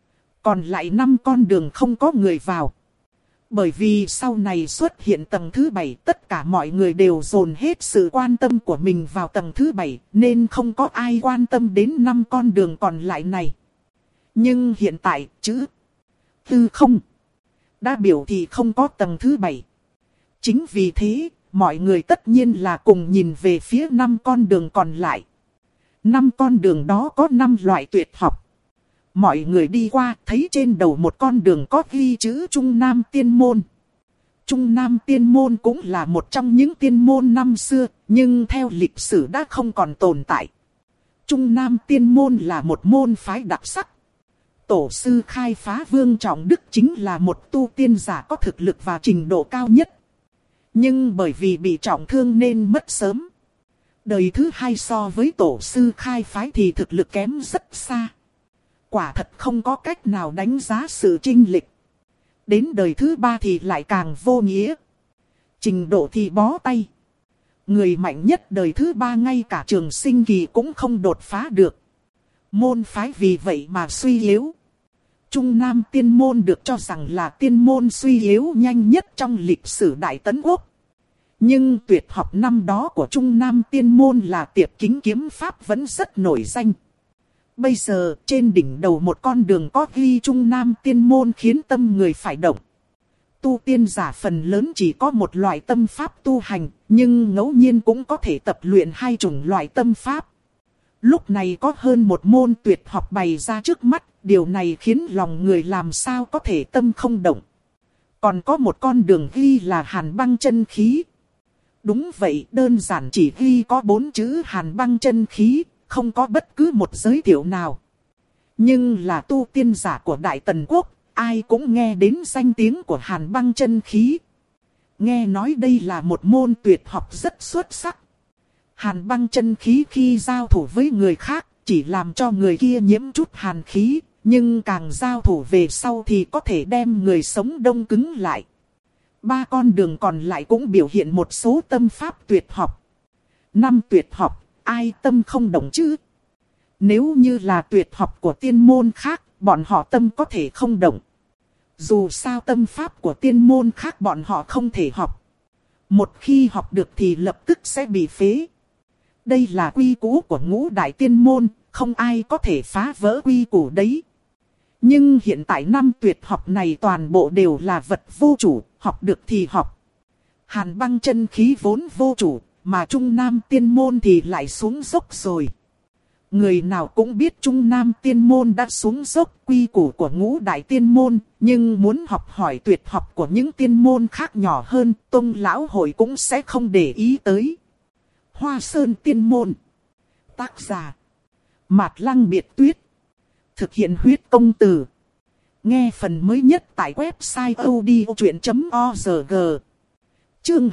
Còn lại 5 con đường không có người vào. Bởi vì sau này xuất hiện tầng thứ 7, tất cả mọi người đều dồn hết sự quan tâm của mình vào tầng thứ 7, nên không có ai quan tâm đến 5 con đường còn lại này. Nhưng hiện tại, chữ tư không đã biểu thị không có tầng thứ 7. Chính vì thế, mọi người tất nhiên là cùng nhìn về phía 5 con đường còn lại. 5 con đường đó có 5 loại tuyệt học. Mọi người đi qua thấy trên đầu một con đường có ghi chữ Trung Nam Tiên Môn. Trung Nam Tiên Môn cũng là một trong những tiên môn năm xưa, nhưng theo lịch sử đã không còn tồn tại. Trung Nam Tiên Môn là một môn phái đặc sắc. Tổ sư khai phá Vương Trọng Đức chính là một tu tiên giả có thực lực và trình độ cao nhất. Nhưng bởi vì bị trọng thương nên mất sớm. Đời thứ 2 so với tổ sư khai phái thì thực lực kém rất xa. Quả thật không có cách nào đánh giá sự chênh lệch. Đến đời thứ 3 thì lại càng vô nghĩa. Trình độ thì bó tay. Người mạnh nhất đời thứ 3 ngay cả trường sinh kỳ cũng không đột phá được. Môn phái vì vậy mà suy yếu. Trung Nam Tiên Môn được cho rằng là tiên môn suy yếu nhanh nhất trong lịch sử Đại Tấn Quốc. Nhưng tuyệt học năm đó của Trung Nam Tiên Môn là Tiệp Kính Kiếm Pháp vẫn rất nổi danh. Bây giờ trên đỉnh đầu một con đường có ghi Trung Nam Tiên Môn khiến tâm người phải động. Tu tiên giả phần lớn chỉ có một loại tâm pháp tu hành, nhưng ngẫu nhiên cũng có thể tập luyện 2 chủng loại tâm pháp. Lúc này có hơn một môn tuyệt học bày ra trước mắt, điều này khiến lòng người làm sao có thể tâm không động. Còn có một con đường ghi là Hàn Băng Chân Khí. Đúng vậy, đơn giản chỉ ghi có 4 chữ Hàn Băng Chân Khí, không có bất cứ một giới thiệu nào. Nhưng là tu tiên giả của Đại Tần Quốc, ai cũng nghe đến danh tiếng của Hàn Băng Chân Khí. Nghe nói đây là một môn tuyệt học rất xuất sắc. Hàn Băng Chân Khí khi giao thủ với người khác, chỉ làm cho người kia nhiễm chút hàn khí, nhưng càng giao thủ về sau thì có thể đem người sống đông cứng lại. 3 con đường còn lại cũng biểu hiện một số tâm pháp tuyệt học. 5 tuyệt học, ai tâm không động chứ? Nếu như là tuyệt học của tiên môn khác, bọn họ tâm có thể không động. Dù sao tâm pháp của tiên môn khác bọn họ không thể học. Một khi học được thì lập tức sẽ bị phế. Đây là quy củ của ngũ đại tiên môn, không ai có thể phá vỡ quy củ đấy. Nhưng hiện tại 5 tuyệt học này toàn bộ đều là vật vô chủ, học được thì học. Hàn Băng Chân Khí vốn vô chủ, mà Trung Nam Tiên Môn thì lại xuống dốc rồi. Người nào cũng biết Trung Nam Tiên Môn đã xuống dốc quy củ của ngũ đại tiên môn, nhưng muốn học hỏi tuyệt học của những tiên môn khác nhỏ hơn, Tông Lão Hội cũng sẽ không để ý tới. Hoa Sơn Tiên Môn. Tác giả Mạt Lăng Biệt Tuyết. Thực hiện huyết công từ. Nghe phần mới nhất tại website odchuyện.org. Chương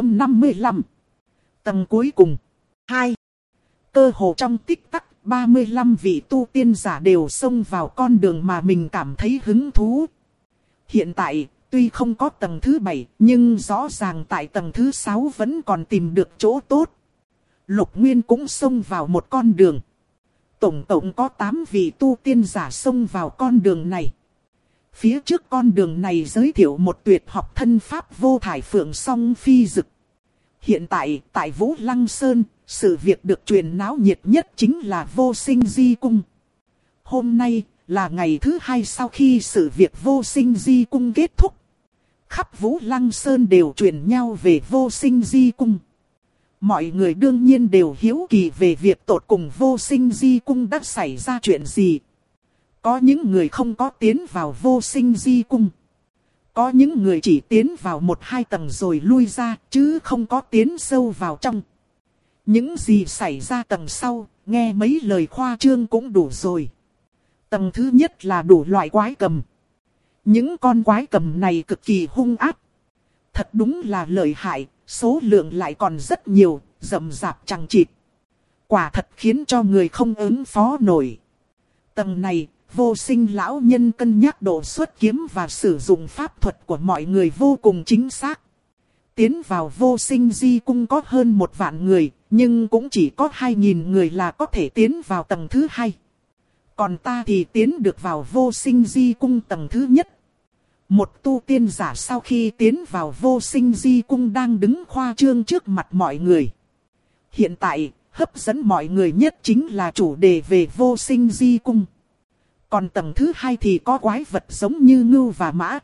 255. Tầng cuối cùng 2. Cơ hồ trong tích tắc 35 vị tu tiên giả đều xông vào con đường mà mình cảm thấy hứng thú. Hiện tại tuy không có tầng thứ 7, nhưng rõ ràng tại tầng thứ 6 vẫn còn tìm được chỗ tốt. Lục Nguyên cũng xông vào một con đường. Tổng cộng có 8 vị tu tiên giả xông vào con đường này. Phía trước con đường này giới thiệu một tuyệt học thân pháp vô thải phượng song phi dực. Hiện tại, tại Vũ Lăng Sơn, sự việc được truyền náo nhiệt nhất chính là Vô Sinh Di Cung. Hôm nay là ngày thứ 2 sau khi sự việc Vô Sinh Di Cung kết thúc. khắp Vũ Lăng Sơn đều truyền nhau về Vô Sinh Di Cung. Mọi người đương nhiên đều hiếu kỳ về việc tột cùng Vô Sinh Di Cung đã xảy ra chuyện gì. Có những người không có tiến vào Vô Sinh Di Cung. Có những người chỉ tiến vào 1-2 tầng rồi lui ra, chứ không có tiến sâu vào trong. Những gì xảy ra tầng sau, nghe mấy lời khoa trương cũng đủ rồi. Tầng thứ nhất là đủ loại quái cầm. Những con quái cầm này cực kỳ hung ác. Thật đúng là lợi hại, số lượng lại còn rất nhiều, rậm rạp chằng chịt. Quả thật khiến cho người không ứng phó nổi. Tầng này, Vô Sinh lão nhân cân nhắc độ xuất kiếm và sử dụng pháp thuật của mọi người vô cùng chính xác. Tiến vào Vô Sinh Di Cung có hơn 1 vạn người, nhưng cũng chỉ có 2.000 người là có thể tiến vào tầng thứ 2. Còn ta thì tiến được vào Vô Sinh Di Cung tầng thứ nhất. Một tu tiên giả sau khi tiến vào Vô Sinh Di Cung đang đứng khoa trương trước mặt mọi người. Hiện tại, hấp dẫn mọi người nhất chính là chủ đề về Vô Sinh Di Cung. Còn tầng thứ 2 thì có quái vật giống như ngưu và mã.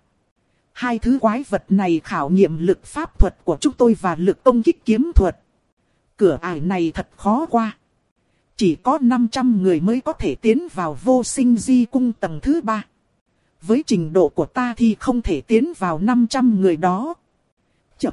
2 thứ quái vật này khảo nghiệm lực pháp thuật của chúng tôi và lực công kích kiếm thuật. Cửa ải này thật khó qua. Chỉ có 500 người mới có thể tiến vào Vô Sinh Di Cung tầng thứ 3. Với trình độ của ta thì không thể tiến vào 500 người đó. Chập.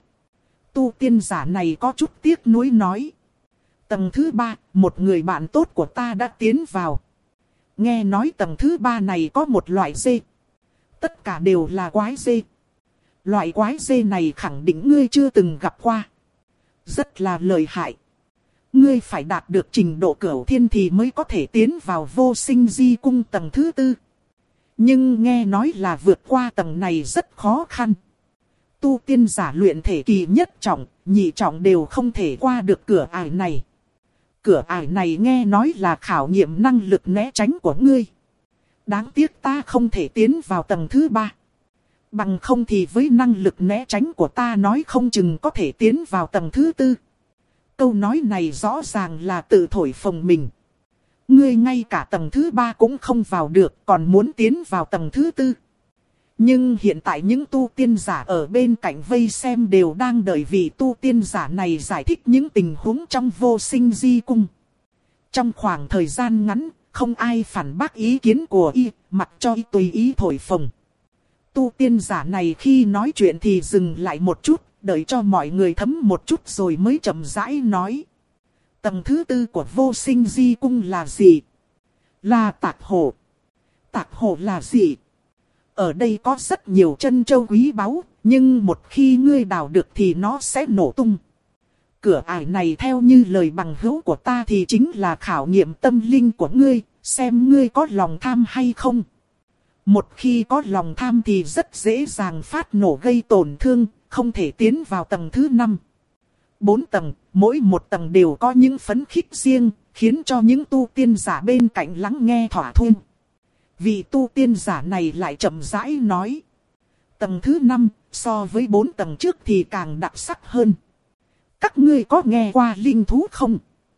Tu tiên giả này có chút tiếc nuối nói. Tầng thứ 3, một người bạn tốt của ta đã tiến vào. Nghe nói tầng thứ 3 này có một loại dê. Tất cả đều là quái dê. Loại quái dê này khẳng định ngươi chưa từng gặp qua. Rất là lợi hại. Ngươi phải đạt được trình độ cửu thiên thì mới có thể tiến vào Vô Sinh Di Cung tầng thứ 4. Nhưng nghe nói là vượt qua tầng này rất khó khăn. Tu tiên giả luyện thể kỳ nhất trọng, nhị trọng đều không thể qua được cửa ải này. Cửa ải này nghe nói là khảo nghiệm năng lực né tránh của ngươi. Đáng tiếc ta không thể tiến vào tầng thứ 3. Bằng không thì với năng lực né tránh của ta nói không chừng có thể tiến vào tầng thứ 4. Câu nói này rõ ràng là tự thổi phồng mình. Ngươi ngay cả tầng thứ 3 cũng không vào được, còn muốn tiến vào tầng thứ 4. Nhưng hiện tại những tu tiên giả ở bên cạnh vây xem đều đang đợi vị tu tiên giả này giải thích những tình huống trong Vô Sinh Di Cung. Trong khoảng thời gian ngắn, không ai phản bác ý kiến của y, mặc cho y tùy ý thổi phồng. Tu tiên giả này khi nói chuyện thì dừng lại một chút, đợi cho mọi người thấm một chút rồi mới chậm rãi nói. Tầng thứ 4 của Vô Sinh Di Cung là gì? Là Tạc Hồ. Tạc Hồ là gì? Ở đây có rất nhiều trân châu quý báu, nhưng một khi ngươi đào được thì nó sẽ nổ tung. Cửa ải này theo như lời bằng hữu của ta thì chính là khảo nghiệm tâm linh của ngươi, xem ngươi có lòng tham hay không. Một khi có lòng tham thì rất dễ dàng phát nổ gây tổn thương, không thể tiến vào tầng thứ 5. 4 tầng, mỗi một tầng đều có những phấn khích riêng, khiến cho những tu tiên giả bên cạnh lắng nghe thỏa thuận. Vị tu tiên giả này lại chậm rãi nói. Tầng thứ 5, so với 4 tầng trước thì càng đặc sắc hơn. Các ngươi có nghe qua linh thú không?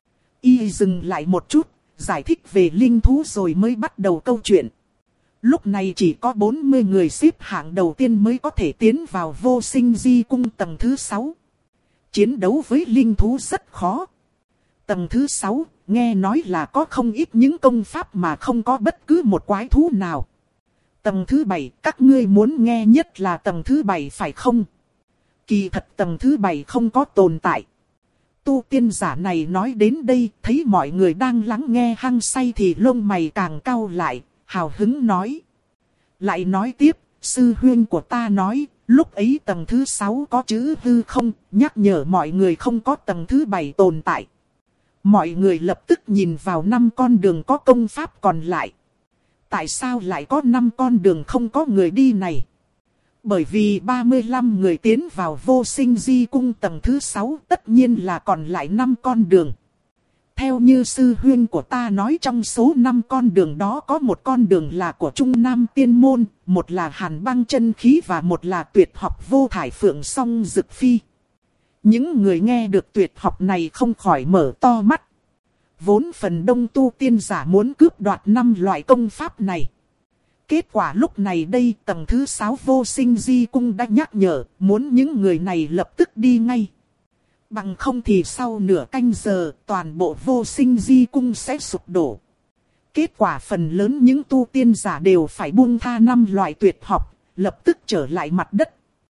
Y dừng lại một chút, giải thích về linh thú rồi mới bắt đầu câu chuyện. Lúc này chỉ có 40 người xếp hạng đầu tiên mới có thể tiến vào Vô Sinh Di Cung tầng thứ 6. Chiến đấu với linh thú rất khó. Tầng thứ 6, nghe nói là có không ít những công pháp mà không có bất cứ một quái thú nào. Tầng thứ 7, các ngươi muốn nghe nhất là tầng thứ 7 phải không? Kỳ thật tầng thứ 7 không có tồn tại. Tu tiên giả này nói đến đây, thấy mọi người đang lắng nghe hăng say thì lông mày càng cau lại, hào hứng nói. Lại nói tiếp, sư huynh của ta nói, lúc ấy tầng thứ 6 có chữ hư không, nhắc nhở mọi người không có tầng thứ 7 tồn tại. Mọi người lập tức nhìn vào 5 con đường có công pháp còn lại. Tại sao lại có 5 con đường không có người đi này? Bởi vì 35 người tiến vào Vô Sinh Di Cung tầng thứ 6, tất nhiên là còn lại 5 con đường. Theo như sư huynh của ta nói, trong số 5 con đường đó có một con đường là của Trung Nam Tiên Môn, một là Hàn Băng Chân Khí và một là Tuyệt Học Vô Thải Phượng Song Dực Phi. Những người nghe được tuyệt học này không khỏi mở to mắt. Vốn phần đông tu tiên giả muốn cướp đoạt 5 loại công pháp này. Kết quả lúc này đây tầng thứ 6 vô sinh di cung đã nhắc nhở muốn những người này lập tức đi ngay. Bằng không thì sau nửa canh giờ toàn bộ vô sinh di cung sẽ sụp đổ. Kết quả phần lớn những tu tiên giả đều phải buông tha 5 loại tuyệt học, lập tức trở lại mặt đất.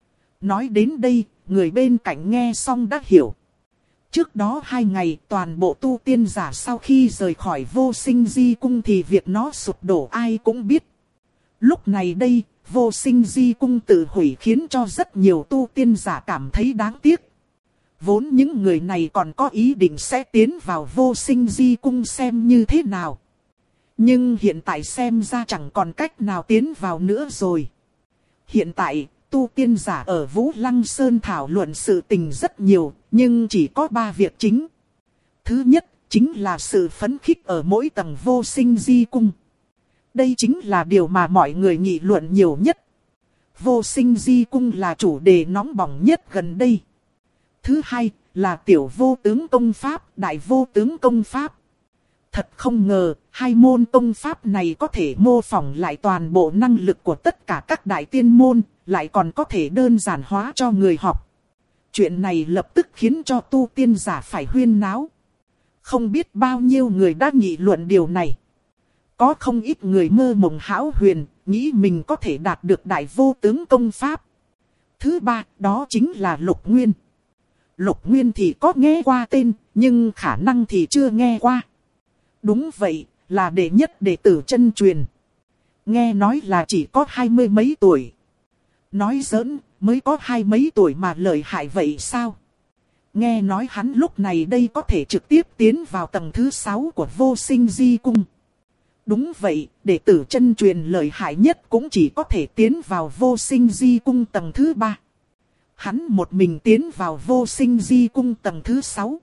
Nói đến đây, người bên cạnh nghe xong đã hiểu. Trước đó 2 ngày toàn bộ tu tiên giả sau khi rời khỏi vô sinh di cung thì việc nó sụp đổ ai cũng biết. Lúc này đây, vô sinh di cung tự hủy khiến cho rất nhiều tu tiên giả cảm thấy đáng tiếc. Vốn những người này còn có ý định sẽ tiến vào vô sinh di cung xem như thế nào. Nhưng hiện tại xem ra chẳng còn cách nào tiến vào nữa rồi. Hiện tại, tu tiên giả ở Vũ Lăng Sơn thảo luận sự tình rất nhiều, nhưng chỉ có 3 việc chính. Thứ nhất, chính là sự phấn khích ở mỗi tầng vô sinh di cung. Đây chính là điều mà mọi người nghị luận nhiều nhất. Vô sinh di cung là chủ đề nóng bỏng nhất gần đây. Thứ hai, là tiểu vô tướng công pháp, đại vô tướng công pháp. Thật không ngờ, 2 môn công pháp này có thể mô phỏng lại toàn bộ năng lực của tất cả các đại tiên môn, lại còn có thể đơn giản hóa cho người học. Chuyện này lập tức khiến cho tu tiên giả phải huyên náo. Không biết bao nhiêu người đã nghị luận điều này. Có không ít người mơ mộng hão huyền, nghĩ mình có thể đạt được đại vô tướng công pháp. Thứ ba, đó chính là Lục Nguyên. Lục Nguyên thì có nghe qua tên, nhưng khả năng thì chưa nghe qua. Đúng vậy, là đệ nhất đệ tử chân truyền. Nghe nói là chỉ có 20 mấy tuổi. Nói giỡn, mới có 20 mấy tuổi mà lợi hại vậy sao? Nghe nói hắn lúc này đây có thể trực tiếp tiến vào tầng thứ 6 của vô sinh di cung. Đúng vậy, đệ tử chân truyền lợi hại nhất cũng chỉ có thể tiến vào vô sinh di cung tầng thứ 3. Hắn một mình tiến vào vô sinh di cung tầng thứ 6.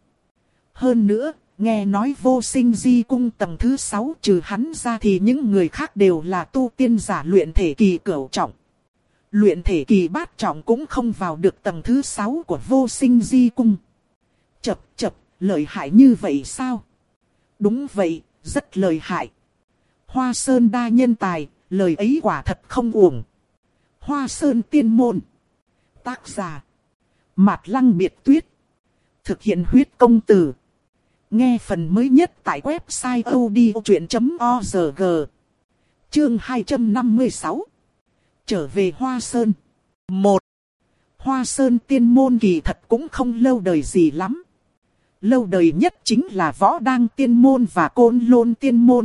Hơn nữa, nghe nói vô sinh di cung tầng thứ 6 trừ hắn ra thì những người khác đều là tu tiên giả luyện thể kỳ cửu trọng. Luyện thể kỳ bát trọng cũng không vào được tầng thứ 6 của vô sinh di cung. Chập, lợi hại như vậy sao? Đúng vậy, rất lợi hại. Hoa Sơn đa nhân tài, lời ấy quả thật không uổng. Hoa Sơn tiên môn. Tác giả Mạt Lăng Biệt Tuyết. Thực hiện huyết công từ. Nghe phần mới nhất tại website odchuyện.org. Chương 256. Trở về Hoa Sơn. 1. Hoa Sơn tiên môn kỳ thật cũng không lâu đời gì lắm. Lâu đời nhất chính là Võ Đăng tiên môn và Côn Lôn tiên môn.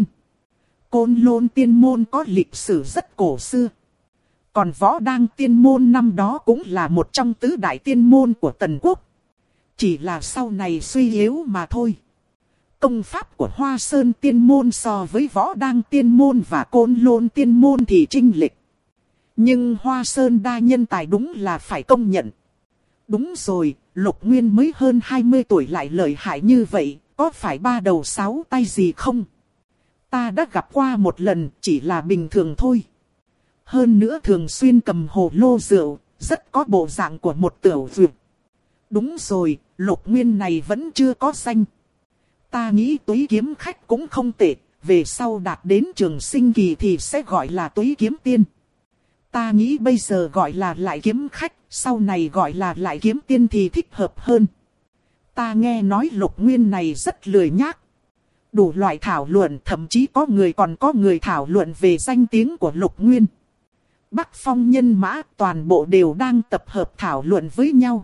Côn Lôn tiên môn có lịch sử rất cổ xưa. Còn Võ Đăng tiên môn năm đó cũng là một trong tứ đại tiên môn của Tần Quốc. Chỉ là sau này suy yếu mà thôi. Công pháp của Hoa Sơn tiên môn so với Võ Đăng tiên môn và Côn Lôn tiên môn thì chênh lệch. Nhưng Hoa Sơn đa nhân tài đúng là phải công nhận. Đúng rồi, Lục Nguyên mới hơn 20 tuổi lại lợi hại như vậy, có phải 3 đầu 6 tay gì không? Ta đã gặp qua một lần, chỉ là bình thường thôi. Hơn nữa thường xuyên cầm hồ lô rượu, rất có bộ dạng của một tiểu dược. Đúng rồi, Lục Nguyên này vẫn chưa có danh. Ta nghĩ Túy Kiếm Khách cũng không tệ, về sau đạt đến trường sinh kỳ thì sẽ gọi là Túy Kiếm Tiên. Ta nghĩ bây giờ gọi là Lại Kiếm Khách, sau này gọi là Lại Kiếm Tiên thì thích hợp hơn. Ta nghe nói Lục Nguyên này rất lười nhác. Đủ loại thảo luận, thậm chí còn có người thảo luận về danh tiếng của Lục Nguyên. Bắc Phong nhân mã toàn bộ đều đang tập hợp thảo luận với nhau.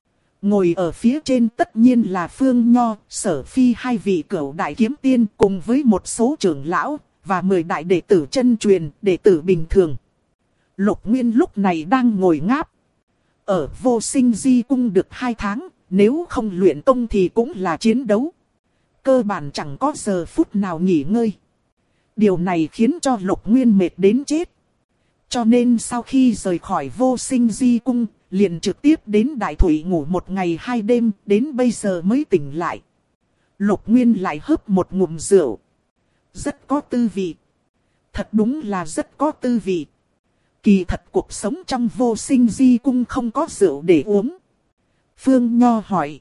Ngồi ở phía trên tất nhiên là Phương Nho, Sở Phi hai vị cửu đại kiếm tiên cùng với một số trưởng lão và 10 đại đệ tử chân truyền, đệ tử bình thường. Lục Nguyên lúc này đang ngồi ngáp. Ở vô sinh di cung được 2 tháng, nếu không luyện công thì cũng là chiến đấu. Cơ bản chẳng có giờ phút nào nghỉ ngơi. Điều này khiến cho Lục Nguyên mệt đến chết. Cho nên sau khi rời khỏi vô sinh di cung, liền trực tiếp đến Đại Thủy ngủ 1 ngày 2 đêm, đến bây giờ mới tỉnh lại. Lục Nguyên lại hớp một ngụm rượu. Rất có tư vị. Thật đúng là rất có tư vị. Kỳ thật cuộc sống trong vô sinh di cung không có rượu để uống. Phương Nho hỏi.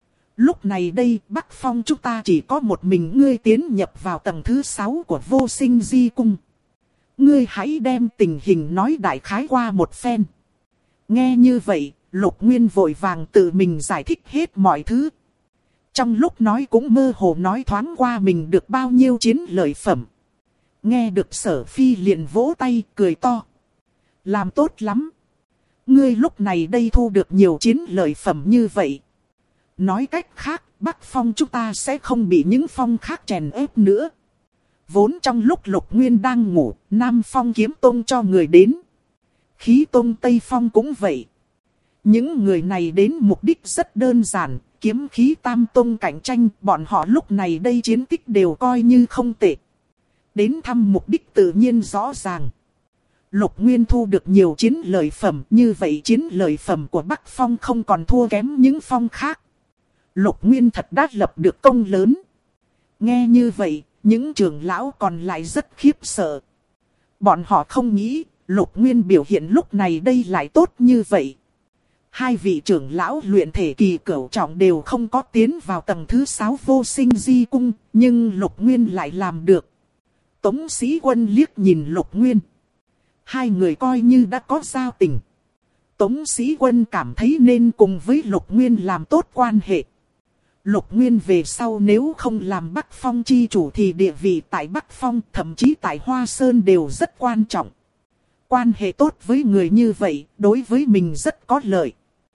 Lúc này đây Bắc Phong chúng ta chỉ có một mình ngươi tiến nhập vào tầng thứ 6 của vô sinh di cung. Ngươi hãy đem tình hình nói đại khái qua một phen. Nghe như vậy, Lục Nguyên vội vàng tự mình giải thích hết mọi thứ. Trong lúc nói cũng mơ hồ nói thoáng qua mình được bao nhiêu chiến lợi phẩm. Nghe được Sở Phi liền vỗ tay cười to. Làm tốt lắm. Ngươi lúc này đây thu được nhiều chiến lợi phẩm như vậy. Nói cách khác, Bắc Phong chúng ta sẽ không bị những phong khác chèn ép nữa. Vốn trong lúc Lục Nguyên đang ngủ, Nam Phong Kiếm Tông cho người đến. Khí Tông Tây Phong cũng vậy. Những người này đến mục đích rất đơn giản, kiếm khí Tam Tông cạnh tranh, bọn họ lúc này đây chiến tích đều coi như không tệ. Đến thăm mục đích tự nhiên rõ ràng. Lục Nguyên thu được nhiều chiến lợi phẩm, như vậy chiến lợi phẩm của Bắc Phong không còn thua kém những phong khác. Lục Nguyên thật đã lập được công lớn. Nghe như vậy, những trưởng lão còn lại rất khiếp sợ. Bọn họ không nghĩ, Lục Nguyên biểu hiện lúc này đây lại tốt như vậy. Hai vị trưởng lão luyện thể kỳ cửu trọng đều không có tiến vào tầng thứ 6 vô sinh di cung, nhưng Lục Nguyên lại làm được. Tống Sĩ Quân liếc nhìn Lục Nguyên. Hai người coi như đã có giao tình. Tống Sĩ Quân cảm thấy nên cùng với Lục Nguyên làm tốt quan hệ. Lục Nguyên về sau nếu không làm Bắc Phong chi chủ thì địa vị tại Bắc Phong, thậm chí tại Hoa Sơn đều rất quan trọng. Quan hệ tốt với người như vậy, đối với mình rất có lợi.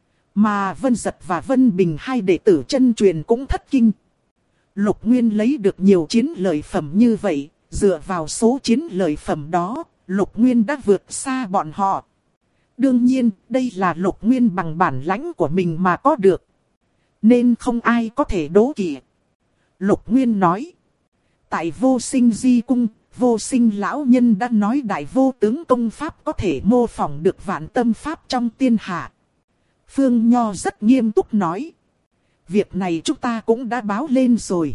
Mà Vân Dật và Vân Bình hai đệ tử chân truyền cũng thất kinh. Lục Nguyên lấy được nhiều chiến lợi phẩm như vậy, dựa vào số chiến lợi phẩm đó, Lục Nguyên đã vượt xa bọn họ. Đương nhiên, đây là Lục Nguyên bằng bản lãnh của mình mà có được. Nên không ai có thể đố kỵ. Lục Nguyên nói. Tại vô sinh di cung, vô sinh lão nhân đã nói đại vô tướng công pháp có thể mô phỏng được vạn tâm pháp trong tiên hạ. Phương Nho rất nghiêm túc nói. Việc này chúng ta cũng đã báo lên rồi.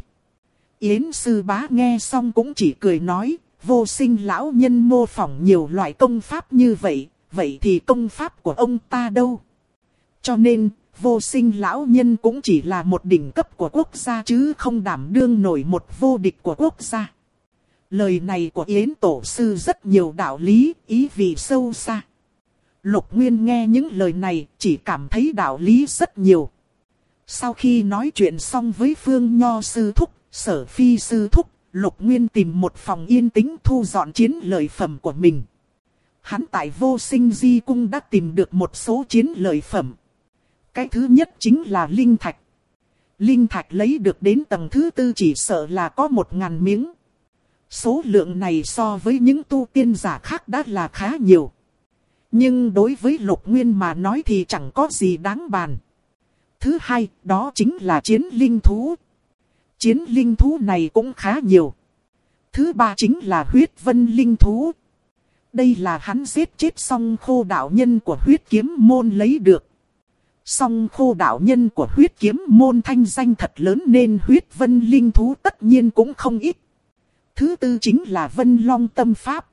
Yến sư bá nghe xong cũng chỉ cười nói. Vô sinh lão nhân mô phỏng nhiều loại công pháp như vậy. Vậy thì công pháp của ông ta đâu? Cho nên, vô sinh lão nhân cũng chỉ là một đỉnh cấp của quốc gia chứ không đảm đương nổi một vô địch của quốc gia. Lời này của Yến Tổ Sư rất nhiều đạo lý, ý vị sâu xa. Lục Nguyên nghe những lời này chỉ cảm thấy đạo lý rất nhiều. Sau khi nói chuyện xong với Phương Nho Sư Thúc, Sở Phi Sư Thúc, Lục Nguyên tìm một phòng yên tĩnh thu dọn chiến lợi phẩm của mình. Hắn tại vô sinh di cung đã tìm được một số chiến lợi phẩm. Cái thứ nhất chính là linh thạch. Linh thạch lấy được đến tầng thứ 4 chỉ sợ là có 1000 miếng. Số lượng này so với những tu tiên giả khác đã là khá nhiều. Nhưng đối với Lục Nguyên mà nói thì chẳng có gì đáng bàn. Thứ hai, đó chính là chiến linh thú. Chiến linh thú này cũng khá nhiều. Thứ ba chính là huyết vân linh thú. Đây là hắn giết chết Song Khô đạo nhân của huyết kiếm môn lấy được. Song Khô đạo nhân của huyết kiếm môn thanh danh thật lớn nên huyết vân linh thú tất nhiên cũng không ít. Thứ tư chính là Vân Long tâm pháp.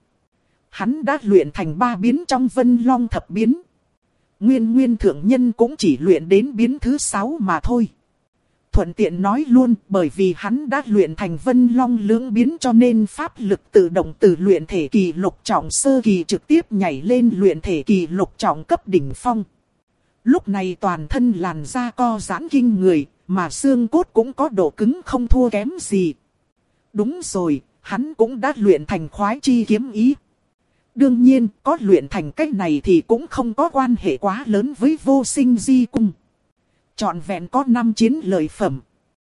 Hắn đã luyện thành 3 biến trong Vân Long thập biến. Nguyên thượng nhân cũng chỉ luyện đến biến thứ 6 mà thôi. Thuận tiện nói luôn, bởi vì hắn đã luyện thành Vân Long lưỡng biến cho nên pháp lực tự động từ luyện thể kỳ lục trọng sơ kỳ trực tiếp nhảy lên luyện thể kỳ lục trọng cấp đỉnh phong. Lúc này toàn thân làn da co giãn kinh người, mà xương cốt cũng có độ cứng không thua kém gì. Đúng rồi, hắn cũng đã luyện thành khoái chi kiếm ý. Đương nhiên, có luyện thành cái này thì cũng không có quan hệ quá lớn với vô sinh di cung. Trọn vẹn có 5 chiến lợi phẩm.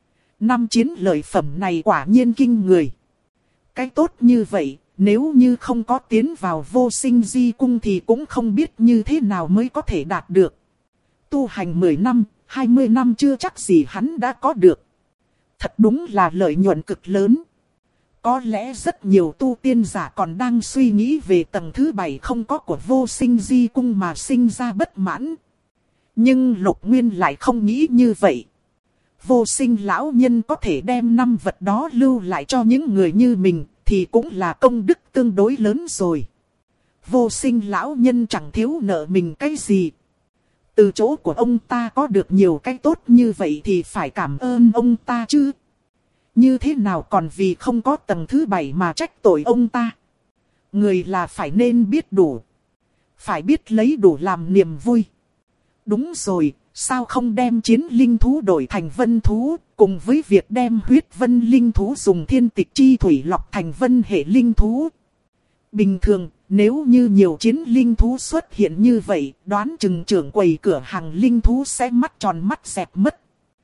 5 chiến lợi phẩm này quả nhiên kinh người. Cái tốt như vậy, nếu như không có tiến vào vô sinh di cung thì cũng không biết như thế nào mới có thể đạt được. Tu hành 10 năm, 20 năm chưa chắc gì hắn đã có được. Thật đúng là lợi nhuận cực lớn. Có lẽ rất nhiều tu tiên giả còn đang suy nghĩ về tầng thứ 7 không có của vô sinh di cung mà sinh ra bất mãn. Nhưng Lục Nguyên lại không nghĩ như vậy. Vô sinh lão nhân có thể đem 5 vật đó lưu lại cho những người như mình thì cũng là công đức tương đối lớn rồi. Vô sinh lão nhân chẳng thiếu nợ mình cái gì. Từ chỗ của ông ta có được nhiều cái tốt như vậy thì phải cảm ơn ông ta chứ. Như thế nào còn vì không có tầng thứ 7 mà trách tội ông ta. Người là phải nên biết đủ. Phải biết lấy đủ làm niềm vui. Đúng rồi, sao không đem chiến linh thú đổi thành vân thú, cùng với việc đem huyết vân linh thú dùng thiên tịch chi thủy lọc thành vân hệ linh thú. Bình thường, nếu như nhiều chiến linh thú xuất hiện như vậy, đoán chừng trưởng quầy cửa hàng linh thú sẽ mắt tròn mắt dẹt mất.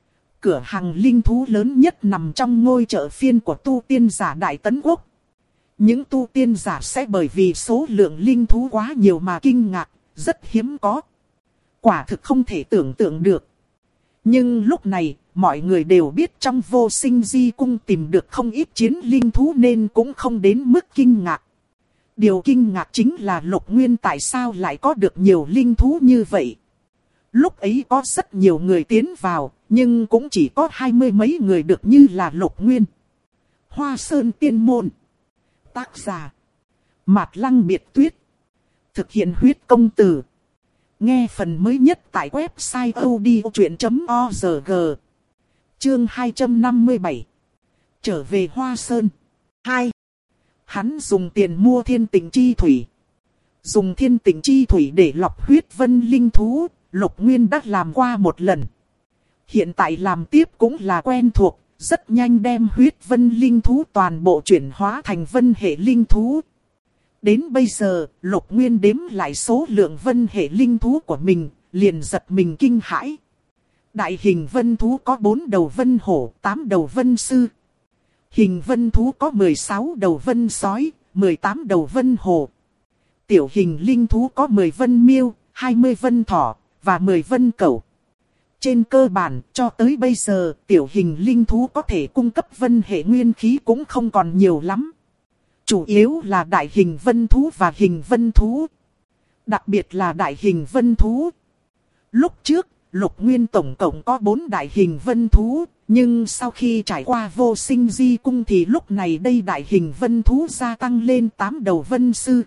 Cửa hàng linh thú lớn nhất nằm trong ngôi chợ phiên của tu tiên giả Đại Tấn Quốc. Những tu tiên giả sẽ bởi vì số lượng linh thú quá nhiều mà kinh ngạc, rất hiếm có. Quả thực không thể tưởng tượng được. Nhưng lúc này, mọi người đều biết trong Vô Sinh Di Cung tìm được không ít chiến linh thú nên cũng không đến mức kinh ngạc. Điều kinh ngạc chính là Lục Nguyên tại sao lại có được nhiều linh thú như vậy. Lúc ấy có rất nhiều người tiến vào, nhưng cũng chỉ có 20 mấy người được như là Lục Nguyên. Hoa Sơn Tiên Môn. Tác giả Mạt Lăng Biệt Tuyết. Thực hiện huyết công từ. Nghe phần mới nhất tại website odchuyện.org. Chương 257. Trở về Hoa Sơn 2. Hắn dùng tiền mua thiên tịnh chi thủy. Dùng thiên tịnh chi thủy để lọc huyết vân linh thú, Lục Nguyên đã làm qua một lần. Hiện tại làm tiếp cũng là quen thuộc, rất nhanh đem huyết vân linh thú toàn bộ chuyển hóa thành vân hệ linh thú. Đến bây giờ, Lục Nguyên đếm lại số lượng vân hệ linh thú của mình, liền giật mình kinh hãi. Đại hình vân thú có 4 đầu vân hổ, 8 đầu vân sư. Hình vân thú có 16 đầu vân sói, 18 đầu vân hổ. Tiểu hình linh thú có 10 vân miêu, 20 vân thỏ, và 10 vân cẩu. Trên cơ bản, cho tới bây giờ, tiểu hình linh thú có thể cung cấp vân hệ nguyên khí cũng không còn nhiều lắm. Chủ yếu là đại hình vân thú và hình vân thú. Đặc biệt là đại hình vân thú. Lúc trước, Lục Nguyên tổng cộng có 4 đại hình vân thú, nhưng sau khi trải qua Vô Sinh Di Cung thì lúc này đây đại hình vân thú gia tăng lên 8 đầu vân sư.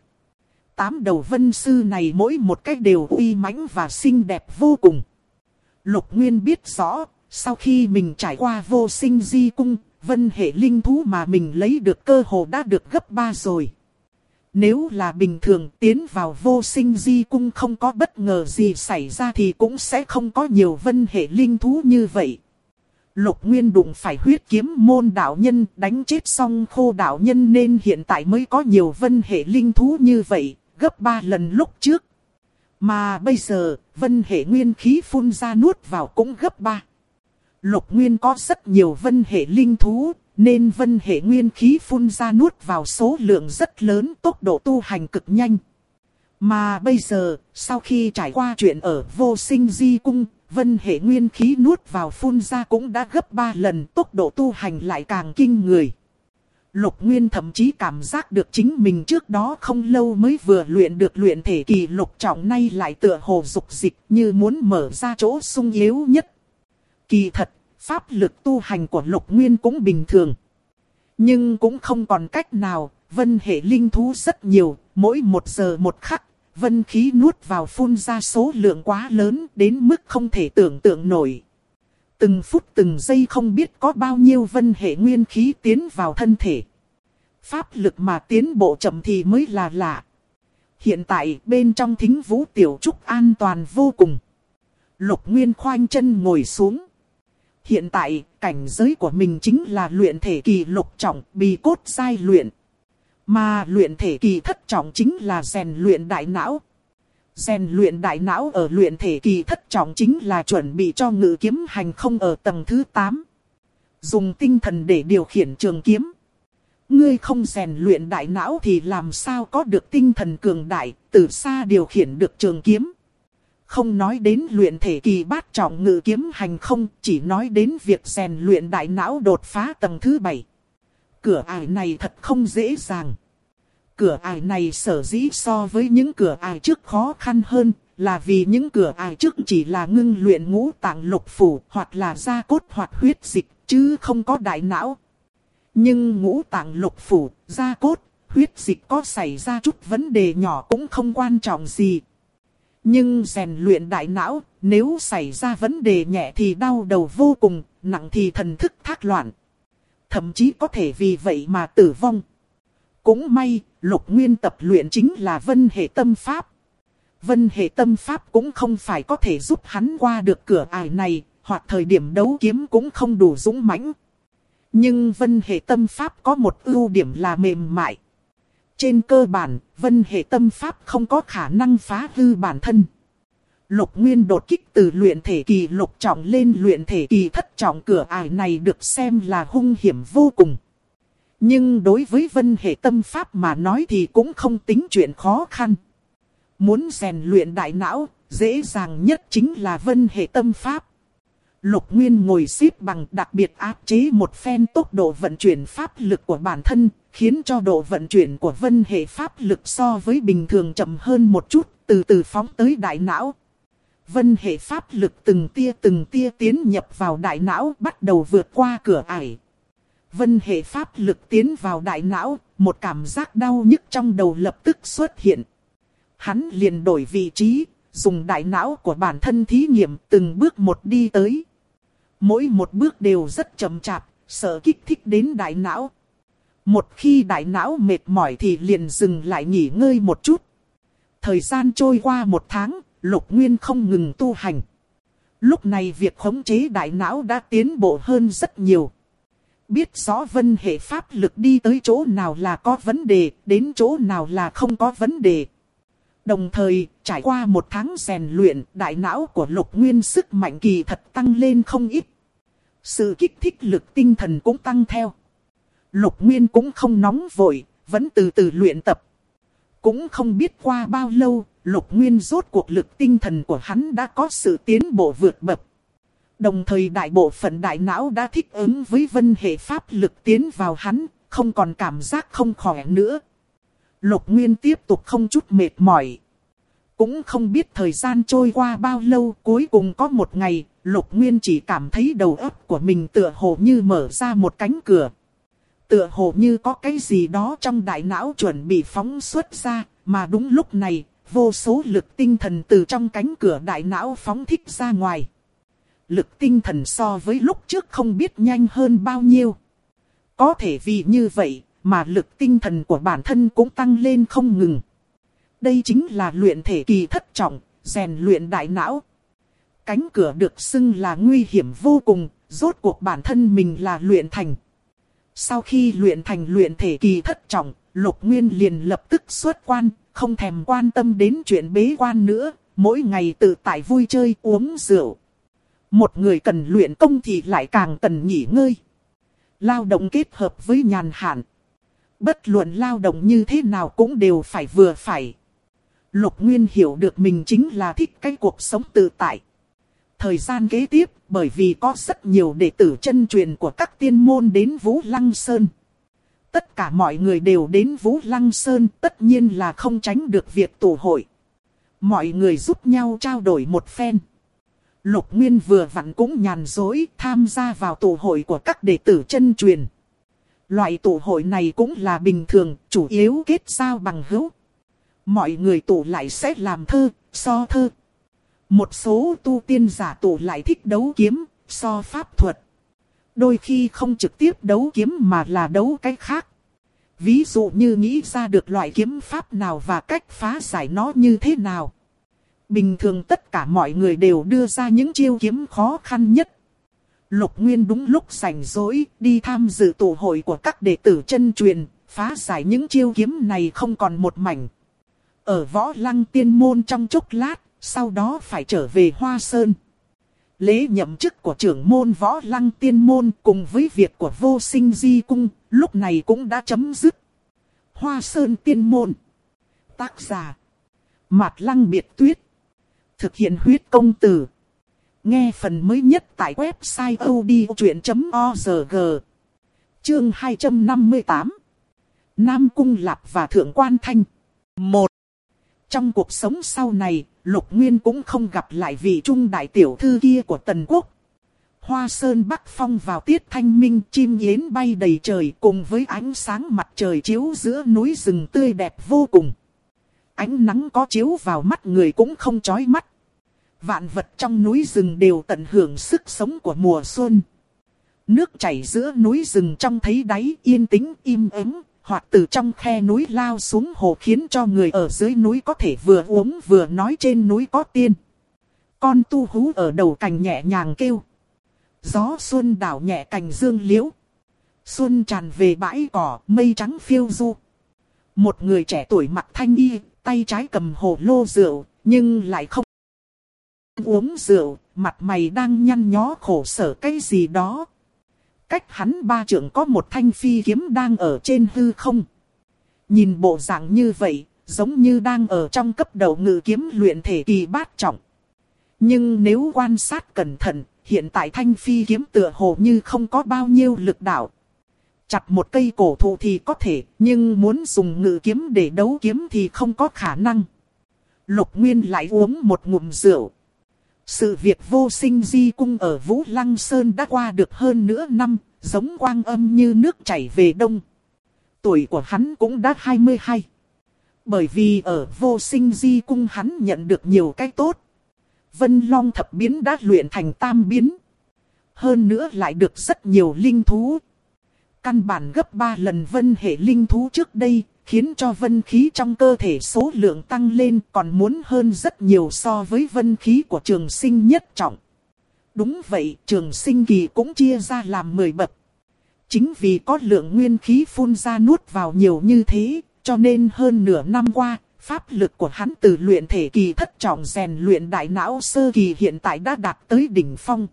8 đầu vân sư này mỗi một cách đều uy mãnh và xinh đẹp vô cùng. Lục Nguyên biết rõ, sau khi mình trải qua Vô Sinh Di Cung, vân hệ linh thú mà mình lấy được cơ hồ đã được gấp 3 rồi. Nếu là bình thường tiến vào Vô Sinh Di Cung không có bất ngờ gì xảy ra thì cũng sẽ không có nhiều vân hệ linh thú như vậy. Lục Nguyên đụng phải huyết kiếm môn đạo nhân đánh chết xong khô đạo nhân nên hiện tại mới có nhiều vân hệ linh thú như vậy, gấp 3 lần lúc trước. Mà bây giờ, vân hệ nguyên khí phun ra nuốt vào cũng gấp 3. Lục Nguyên có rất nhiều vân hệ linh thú, nên vân hệ nguyên khí phun ra nuốt vào số lượng rất lớn, tốc độ tu hành cực nhanh. Mà bây giờ, sau khi trải qua chuyện ở Vô Sinh Di Cung, vân hệ nguyên khí nuốt vào phun ra cũng đã gấp 3 lần, tốc độ tu hành lại càng kinh người. Lục Nguyên thậm chí cảm giác được chính mình trước đó không lâu mới vừa luyện được luyện thể kỳ lục trọng, nay lại tựa hồ dục dịch như muốn mở ra chỗ sung yếu nhất. Kỳ thật, pháp lực tu hành của Lục Nguyên cũng bình thường. Nhưng cũng không còn cách nào, vân hệ linh thú rất nhiều, mỗi 1 giờ 1 khắc, vân khí nuốt vào phun ra số lượng quá lớn đến mức không thể tưởng tượng nổi. Từng phút từng giây không biết có bao nhiêu vân hệ nguyên khí tiến vào thân thể. Pháp lực mà tiến bộ chậm thì mới là lạ. Hiện tại bên trong Thính Vũ Tiểu Trúc an toàn vô cùng. Lục Nguyên khoanh chân ngồi xuống. Hiện tại cảnh giới của mình chính là luyện thể kỳ lục trọng, bì cốt giai luyện. Mà luyện thể kỳ thất trọng chính là rèn luyện đại não. Rèn luyện đại não ở luyện thể kỳ thất trọng chính là chuẩn bị cho ngự kiếm hành không ở tầng thứ 8. Dùng tinh thần để điều khiển trường kiếm. Ngươi không rèn luyện đại não thì làm sao có được tinh thần cường đại, từ xa điều khiển được trường kiếm. Không nói đến luyện thể kỳ bát trọng ngự kiếm hành không, chỉ nói đến việc rèn luyện đại não đột phá tầng thứ 7. Cửa ải này thật không dễ dàng. Cửa ải này sở dĩ so với những cửa ải trước khó khăn hơn, là vì những cửa ải trước chỉ là ngưng luyện ngũ tạng lục phủ, hoặc là da cốt hoặc huyết dịch, chứ không có đại não. Nhưng ngũ tạng lục phủ, da cốt, huyết dịch có xảy ra chút vấn đề nhỏ cũng không quan trọng gì. Nhưng rèn luyện đại não, nếu xảy ra vấn đề nhẹ thì đau đầu vô cùng, nặng thì thần thức thác loạn. Thậm chí có thể vì vậy mà tử vong. Cũng may, Lục Nguyên tập luyện chính là vân hệ tâm pháp. Vân hệ tâm pháp cũng không phải có thể giúp hắn qua được cửa ải này, hoặc thời điểm đấu kiếm cũng không đủ dũng mãnh. Nhưng vân hệ tâm pháp có một ưu điểm là mềm mại. Trên cơ bản, vân hệ tâm pháp không có khả năng phá hư bản thân. Lục Nguyên đột kích từ luyện thể kỳ lục trọng lên luyện thể kỳ thất trọng, cửa ải này được xem là hung hiểm vô cùng. Nhưng đối với vân hệ tâm pháp mà nói thì cũng không tính chuyện khó khăn. Muốn rèn luyện đại não, dễ dàng nhất chính là vân hệ tâm pháp. Lục Nguyên ngồi xếp bằng, đặc biệt áp chế một phen tốc độ vận chuyển pháp lực của bản thân, khiến cho độ vận chuyển của vân hệ pháp lực so với bình thường chậm hơn một chút, từ từ phóng tới đại não. Vân hệ pháp lực từng tia tiến nhập vào đại não, bắt đầu vượt qua cửa ải. Vân hệ pháp lực tiến vào đại não, một cảm giác đau nhức trong đầu lập tức xuất hiện. Hắn liền đổi vị trí, dùng đại não của bản thân thí nghiệm từng bước một đi tới. Mỗi một bước đều rất chậm chạp, sợ kích thích đến đại não. Một khi đại não mệt mỏi thì liền dừng lại nghỉ ngơi một chút. Thời gian trôi qua 1 tháng, Lục Nguyên không ngừng tu hành. Lúc này việc khống chế đại não đã tiến bộ hơn rất nhiều. Biết rõ vân hệ pháp lực đi tới chỗ nào là có vấn đề, đến chỗ nào là không có vấn đề. Đồng thời, trải qua 1 tháng rèn luyện, đại não của Lục Nguyên sức mạnh kỳ thật tăng lên không ít. Sự kích thích lực tinh thần cũng tăng theo. Lục Nguyên cũng không nóng vội, vẫn từ từ luyện tập. Cũng không biết qua bao lâu, Lục Nguyên rốt cuộc lực tinh thần của hắn đã có sự tiến bộ vượt bậc. Đồng thời đại bộ phận đại não đã thích ứng với vân hệ pháp lực tiến vào hắn, không còn cảm giác không khỏe nữa. Lục Nguyên tiếp tục không chút mệt mỏi. Cũng không biết thời gian trôi qua bao lâu, cuối cùng có một ngày, Lục Nguyên chỉ cảm thấy đầu óc của mình tựa hồ như mở ra một cánh cửa. Tựa hồ như có cái gì đó trong đại não chuẩn bị phóng xuất ra, mà đúng lúc này, vô số lực tinh thần từ trong cánh cửa đại não phóng thích ra ngoài. Lực tinh thần so với lúc trước không biết nhanh hơn bao nhiêu. Có thể vì như vậy, mà lực tinh thần của bản thân cũng tăng lên không ngừng. Đây chính là luyện thể kỳ thất trọng, rèn luyện đại não. Cánh cửa được xưng là nguy hiểm vô cùng, rốt cuộc bản thân mình là luyện thành. Sau khi luyện thành luyện thể kỳ thất trọng, Lục Nguyên liền lập tức xuất quan, không thèm quan tâm đến chuyện bế quan nữa, mỗi ngày tự tại vui chơi uống rượu. Một người cần luyện công thì lại càng cần nghỉ ngơi. Lao động kết hợp với nhàn hạ. Bất luận lao động như thế nào cũng đều phải vừa phải. Lục Nguyên hiểu được mình chính là thích cái cuộc sống tự tại. Thời gian kế tiếp, bởi vì có rất nhiều đệ tử chân truyền của các tiên môn đến Vũ Lăng Sơn. Tất cả mọi người đều đến Vũ Lăng Sơn, tất nhiên là không tránh được việc tụ hội. Mọi người giúp nhau trao đổi một phen. Lục Nguyên vừa vặn cũng nhàn rỗi tham gia vào tụ hội của các đệ tử chân truyền. Loại tụ hội này cũng là bình thường, chủ yếu kết giao bằng hữu. Mọi người tụ lại sẽ làm thơ, so thơ. Một số tu tiên giả tụ lại thích đấu kiếm, so pháp thuật. Đôi khi không trực tiếp đấu kiếm mà là đấu cái khác. Ví dụ như nghĩ ra được loại kiếm pháp nào và cách phá giải nó như thế nào. Bình thường tất cả mọi người đều đưa ra những chiêu kiếm khó khăn nhất. Lục Nguyên đúng lúc rảnh rỗi đi tham dự tụ hội của các đệ tử chân truyền, phá giải những chiêu kiếm này không còn một mảnh. Ở Võ Lăng Tiên Môn trong chốc lát, sau đó phải trở về Hoa Sơn. Lễ nhậm chức của trưởng môn Võ Lăng Tiên Môn cùng với việc của Vô Sinh Di Cung, lúc này cũng đã chấm dứt. Hoa Sơn Tiên Môn. Tác giả Mạt Lăng Biệt Tuyết. Thực hiện huyết công từ. Nghe phần mới nhất tại website odchuyện.org. Chương 258. Nam Cung Lạp và Thượng Quan Thanh. 1. Trong cuộc sống sau này, Lục Nguyên cũng không gặp lại vị trung đại tiểu thư kia của Tần Quốc. Hoa Sơn Bắc Phong vào tiết thanh minh, chim yến bay đầy trời cùng với ánh sáng mặt trời chiếu giữa núi rừng tươi đẹp vô cùng. Ánh nắng có chiếu vào mắt người cũng không chói mắt. Vạn vật trong núi rừng đều tận hưởng sức sống của mùa xuân. Nước chảy giữa núi rừng trong thấy đáy yên tĩnh im ắng, hoặc từ trong khe núi lao xuống hồ khiến cho người ở dưới núi có thể vừa uống vừa nói trên núi có tiên. Con tu hú ở đầu cành nhẹ nhàng kêu. Gió xuân đảo nhẹ cành dương liễu. Xuân tràn về bãi cỏ, mây trắng phiêu du. Một người trẻ tuổi mặc thanh y, tay trái cầm hồ lô rượu, nhưng lại không uống rượu, mặt mày đang nhăn nhó khổ sở cái gì đó. Cách hắn 3 trượng có một thanh phi kiếm đang ở trên hư không. Nhìn bộ dạng như vậy, giống như đang ở trong cấp đầu ngự kiếm luyện thể kỳ bát trọng. Nhưng nếu quan sát cẩn thận, hiện tại thanh phi kiếm tựa hồ như không có bao nhiêu lực đạo. Chặt một cây cổ thụ thì có thể, nhưng muốn dùng ngự kiếm để đấu kiếm thì không có khả năng. Lục Nguyên lại uống một ngụm rượu. Sự việc vô sinh di cung ở Vũ Lăng Sơn đã qua được hơn nửa năm, giống quang âm như nước chảy về đông. Tuổi của hắn cũng đã 22. Bởi vì ở vô sinh di cung hắn nhận được nhiều cái tốt. Vân Long thập biến đã luyện thành tam biến. Hơn nữa lại được rất nhiều linh thú. Căn bản gấp 3 lần vân hệ linh thú trước đây, khiến cho vân khí trong cơ thể số lượng tăng lên còn muốn hơn rất nhiều so với vân khí của trường sinh nhất trọng. Đúng vậy, trường sinh kỳ cũng chia ra làm 10 bậc. Chính vì có lượng nguyên khí phun ra nuốt vào nhiều như thế, cho nên hơn nửa năm qua, pháp lực của hắn từ luyện thể kỳ thất trọng rèn luyện đại não sơ kỳ hiện tại đã đạt tới đỉnh phong.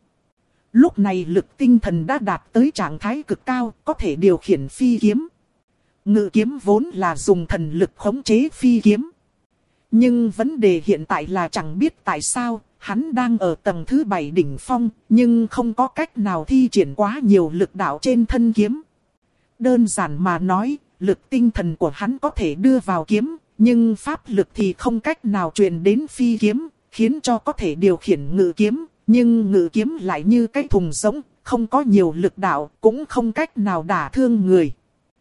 Lúc này lực tinh thần đã đạt tới trạng thái cực cao, có thể điều khiển phi kiếm. Ngự kiếm vốn là dùng thần lực khống chế phi kiếm. Nhưng vấn đề hiện tại là chẳng biết tại sao, hắn đang ở tầng thứ 7 đỉnh phong, nhưng không có cách nào thi triển quá nhiều lực đạo trên thân kiếm. Đơn giản mà nói, lực tinh thần của hắn có thể đưa vào kiếm, nhưng pháp lực thì không cách nào truyền đến phi kiếm, khiến cho có thể điều khiển ngự kiếm. Nhưng ngự kiếm lại như cái thùng rỗng, không có nhiều lực đạo, cũng không cách nào đả thương người.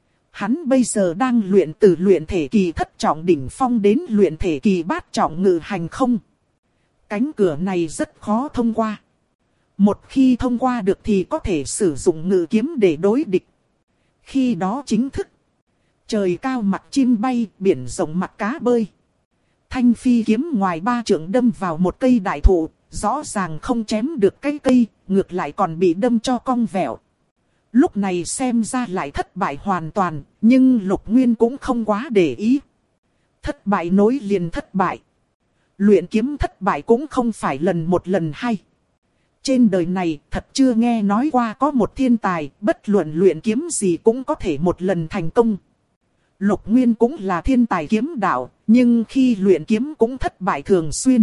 Hắn bây giờ đang luyện từ luyện thể kỳ thất trọng đỉnh phong đến luyện thể kỳ bát trọng ngự hành không. Cánh cửa này rất khó thông qua. Một khi thông qua được thì có thể sử dụng ngự kiếm để đối địch. Khi đó chính thức. Trời cao mặt chim bay, biển rộng mặt cá bơi. Thanh phi kiếm ngoài 3 trượng đâm vào một cây đại thụ. Rõ ràng không chém được cái cây, ngược lại còn bị đâm cho cong vẹo. Lúc này xem ra lại thất bại hoàn toàn, nhưng Lục Nguyên cũng không quá để ý. Thất bại nối liền thất bại. Luyện kiếm thất bại cũng không phải lần một lần hai. Trên đời này thật chưa nghe nói qua có một thiên tài, bất luận luyện kiếm gì cũng có thể một lần thành công. Lục Nguyên cũng là thiên tài kiếm đạo, nhưng khi luyện kiếm cũng thất bại thường xuyên.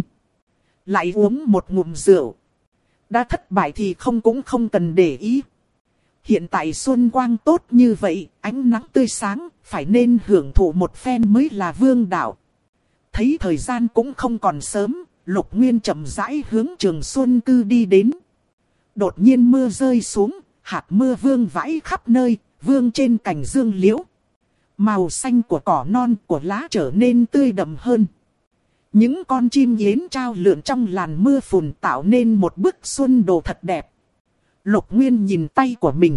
Lại uống một ngụm rượu. Đã thất bại thì cũng không cần để ý. Hiện tại xuân quang tốt như vậy, ánh nắng tươi sáng, phải nên hưởng thụ một phen mới là vương đạo. Thấy thời gian cũng không còn sớm, Lục Nguyên chậm rãi hướng Trường Xuân Cư đi đến. Đột nhiên mưa rơi xuống, hạt mưa vương vãi khắp nơi, vương trên cành dương liễu. Màu xanh của cỏ non của lá trở nên tươi đậm hơn. Những con chim yến trao lượn trong làn mưa phùn tạo nên một bức xuân đồ thật đẹp. Lục Nguyên nhìn tay của mình.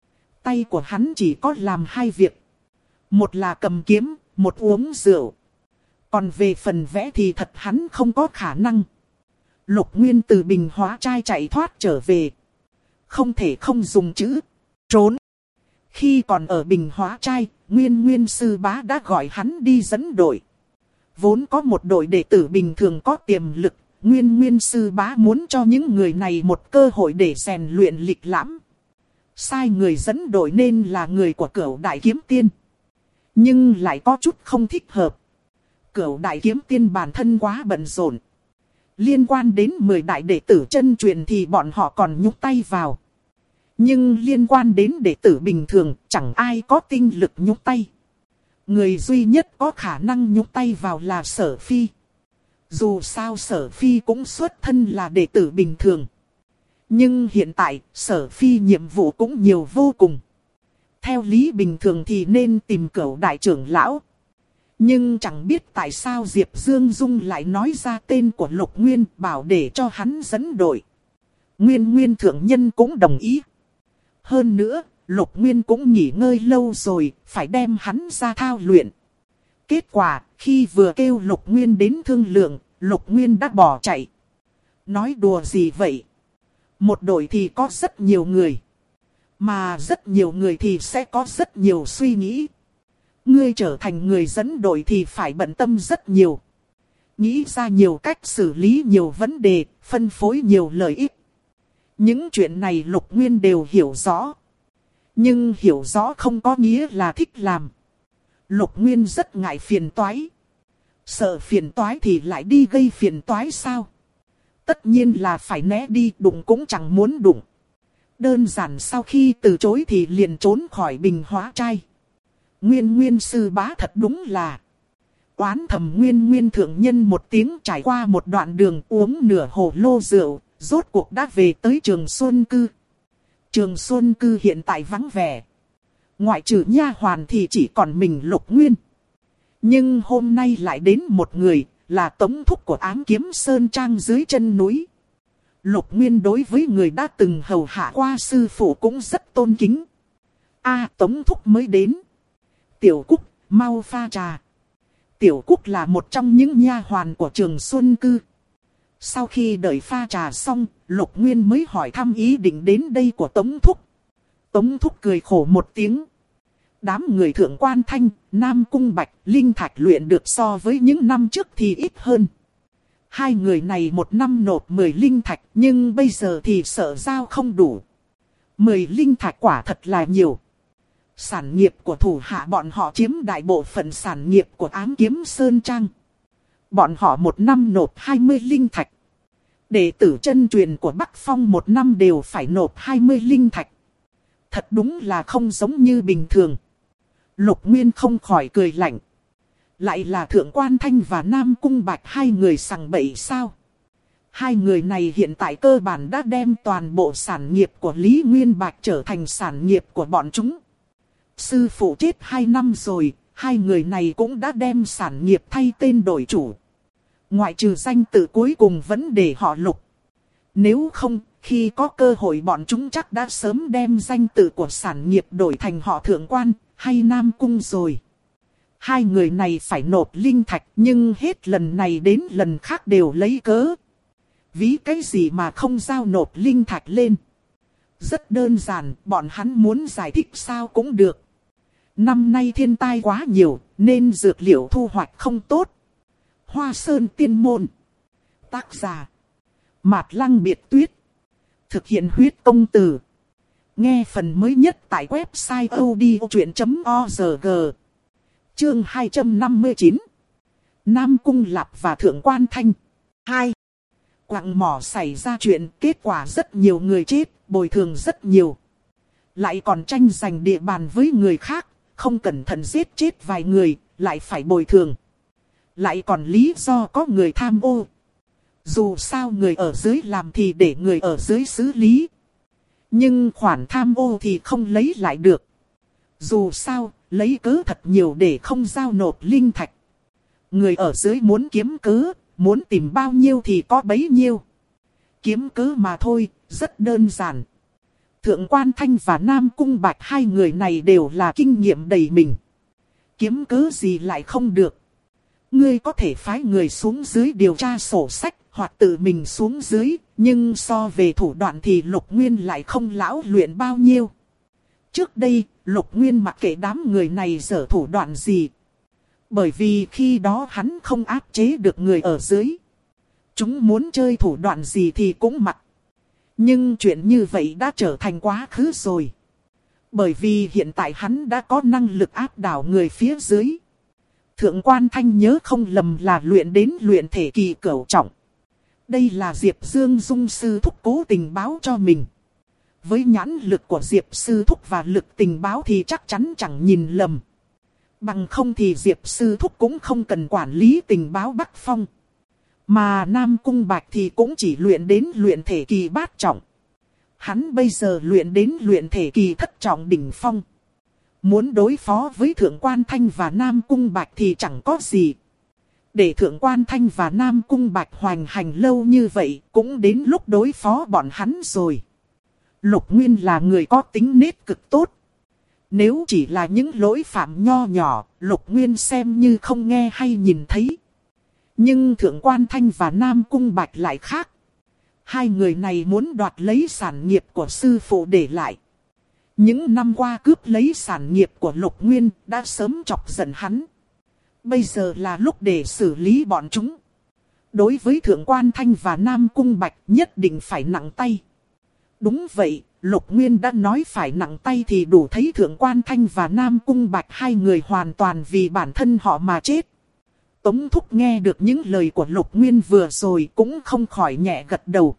Tay của hắn chỉ có làm 2 việc. Một là cầm kiếm, một uống rượu. Còn về phần vẽ thì thật hắn không có khả năng. Lục Nguyên từ Bình Hóa Trai chạy thoát trở về. Không thể không dùng chữ trốn. Khi còn ở Bình Hóa Trai, Nguyên sư bá đã gọi hắn đi dẫn đội. Vốn có một đội đệ tử bình thường có tiềm lực, Nguyên sư bá muốn cho những người này một cơ hội để rèn luyện lịch lãm. Sai người dẫn đội nên là người của Cửu Đại Kiếm Tiên. Nhưng lại có chút không thích hợp. Cửu Đại Kiếm Tiên bản thân quá bận rộn. Liên quan đến 10 đại đệ tử chân truyền thì bọn họ còn nhúc tay vào. Nhưng liên quan đến đệ tử bình thường chẳng ai có tinh lực nhúc tay. Người duy nhất có khả năng nhúc tay vào là Sở Phi. Dù sao Sở Phi cũng xuất thân là đệ tử bình thường. Nhưng hiện tại Sở Phi nhiệm vụ cũng nhiều vô cùng. Theo lý bình thường thì nên tìm Cửu đại trưởng lão. Nhưng chẳng biết tại sao Diệp Dương Dung lại nói ra tên của Lục Nguyên bảo để cho hắn dẫn đội. Nguyên thượng nhân cũng đồng ý. Hơn nữa, Lục Nguyên cũng nghỉ ngơi lâu rồi, phải đem hắn ra thao luyện. Kết quả, khi vừa kêu Lục Nguyên đến thương lượng, Lục Nguyên đã bỏ chạy. Nói đùa gì vậy? Một đội thì có rất nhiều người. Mà rất nhiều người thì sẽ có rất nhiều suy nghĩ. Ngươi trở thành người dẫn đội thì phải bận tâm rất nhiều. Nghĩ ra nhiều cách xử lý nhiều vấn đề, phân phối nhiều lợi ích. Những chuyện này Lục Nguyên đều hiểu rõ. Nhưng hiểu rõ không có nghĩa là thích làm. Lục Nguyên rất ngại phiền toái. Sợ phiền toái thì lại đi gây phiền toái sao? Tất nhiên là phải né đi, đụng cũng chẳng muốn đụng. Đơn giản sau khi từ chối thì liền trốn khỏi bình hóa trai. Nguyên sư bá thật đúng là. Oán thầm Nguyên thượng nhân một tiếng, trải qua một đoạn đường uống nửa hồ lô rượu, rốt cuộc đã về tới Trường Xuân Cư. Trường Xuân Cư hiện tại vắng vẻ. Ngoại trừ nha hoàn thì chỉ còn mình Lục Nguyên. Nhưng hôm nay lại đến một người, là tống thúc của Ám Kiếm Sơn Trang dưới chân núi. Lục Nguyên đối với người đã từng hầu hạ qua sư phụ cũng rất tôn kính. Tống thúc mới đến. Tiểu Cúc, mau pha trà. Tiểu Cúc là một trong những nha hoàn của Trường Xuân Cư. Sau khi đợi pha trà xong, Lục Nguyên mới hỏi thăm ý định đến đây của Tống thúc. Tống thúc cười khổ một tiếng. Đám người Thượng Quan Thanh, Nam Cung Bạch, Linh Thạch luyện được so với những năm trước thì ít hơn. Hai người này một năm nộp 10 linh thạch, nhưng bây giờ thì sợ giao không đủ. 10 linh thạch quả thật là nhiều. Sản nghiệp của thủ hạ bọn họ chiếm đại bộ phận sản nghiệp của Ám Kiếm Sơn Trang. Bọn họ một năm nộp 20 linh thạch. Đệ tử chân truyền của Bắc Phong một năm đều phải nộp 20 linh thạch. Thật đúng là không giống như bình thường. Lục Nguyên không khỏi cười lạnh. Lại là Thượng Quan Thanh và Nam Cung Bạch, hai người sằng bậy sao? Hai người này hiện tại cơ bản đã đem toàn bộ sản nghiệp của Lý Nguyên Bạch trở thành sản nghiệp của bọn chúng. Sư phụ chết 2 năm rồi, hai người này cũng đã đem sản nghiệp thay tên đổi chủ. Ngoại trừ danh tự cuối cùng vẫn để họ Lục. Nếu không, khi có cơ hội bọn chúng chắc đã sớm đem danh tự của sản nghiệp đổi thành họ Thượng Quan hay Nam Cung rồi. Hai người này phải nộp linh thạch, nhưng hết lần này đến lần khác đều lấy cớ. Ví cái gì mà không giao nộp linh thạch lên? Rất đơn giản, bọn hắn muốn giải thích sao cũng được. Năm nay thiên tai quá nhiều, nên dược liệu thu hoạch không tốt. Hoa Sơn Tiên Môn. Tác giả: Mạt Lăng Biệt Tuyết. Thực hiện huyết công từ. Nghe phần mới nhất tại website odchuyện.org. Chương 259. Nam Cung Lạp và Thượng Quan Thanh. 2. Quặng mỏ xảy ra chuyện, kết quả rất nhiều người chết, bồi thường rất nhiều. Lại còn tranh giành địa bàn với người khác, không cẩn thận giết chết vài người, lại phải bồi thường. Lại còn lý do có người tham ô. Dù sao người ở dưới làm thì để người ở dưới xử lý. Nhưng khoản tham ô thì không lấy lại được. Dù sao, lấy cớ thật nhiều để không giao nộp linh thạch. Người ở dưới muốn kiếm cớ, muốn tìm bao nhiêu thì có bấy nhiêu. Kiếm cớ mà thôi, rất đơn giản. Thượng Quan Thanh và Nam Cung Bạch, hai người này đều là kinh nghiệm đầy mình. Kiếm cớ gì lại không được. Ngươi có thể phái người xuống dưới điều tra sổ sách, hoặc tự mình xuống dưới, nhưng so về thủ đoạn thì Lục Nguyên lại không lão luyện bao nhiêu. Trước đây, Lục Nguyên mặc kệ đám người này dở thủ đoạn gì. Bởi vì khi đó hắn không áp chế được người ở dưới. Chúng muốn chơi thủ đoạn gì thì cũng mặc. Nhưng chuyện như vậy đã trở thành quá khứ rồi. Bởi vì hiện tại hắn đã có năng lực áp đảo người phía dưới. Thượng Quan Thanh nhớ không lầm là luyện đến luyện thể kỳ cửu trọng. Đây là Diệp Dương Dung sư thúc cố tình báo cho mình. Với nhãn lực của Diệp sư thúc và lực tình báo thì chắc chắn chẳng nhìn lầm. Bằng không thì Diệp sư thúc cũng không cần quản lý tình báo Bắc Phong. Mà Nam Cung Bạch thì cũng chỉ luyện đến luyện thể kỳ bát trọng. Hắn bây giờ luyện đến luyện thể kỳ thất trọng đỉnh phong. Muốn đối phó với Thượng Quan Thanh và Nam Cung Bạch thì chẳng có gì. Để Thượng Quan Thanh và Nam Cung Bạch hoành hành lâu như vậy, cũng đến lúc đối phó bọn hắn rồi. Lục Nguyên là người có tính nết cực tốt. Nếu chỉ là những lỗi phạm nho nhỏ, Lục Nguyên xem như không nghe hay nhìn thấy. Nhưng Thượng Quan Thanh và Nam Cung Bạch lại khác. Hai người này muốn đoạt lấy sản nghiệp của sư phụ để lại. Những năm qua cướp lấy sản nghiệp của Lục Nguyên đã sớm chọc giận hắn. Bây giờ là lúc để xử lý bọn chúng. Đối với Thượng Quan Thanh và Nam Cung Bạch nhất định phải nặng tay. Đúng vậy, Lục Nguyên đã nói phải nặng tay thì đủ thấy Thượng Quan Thanh và Nam Cung Bạch hai người hoàn toàn vì bản thân họ mà chết. Tống Thúc nghe được những lời của Lục Nguyên vừa rồi cũng không khỏi nhẹ gật đầu.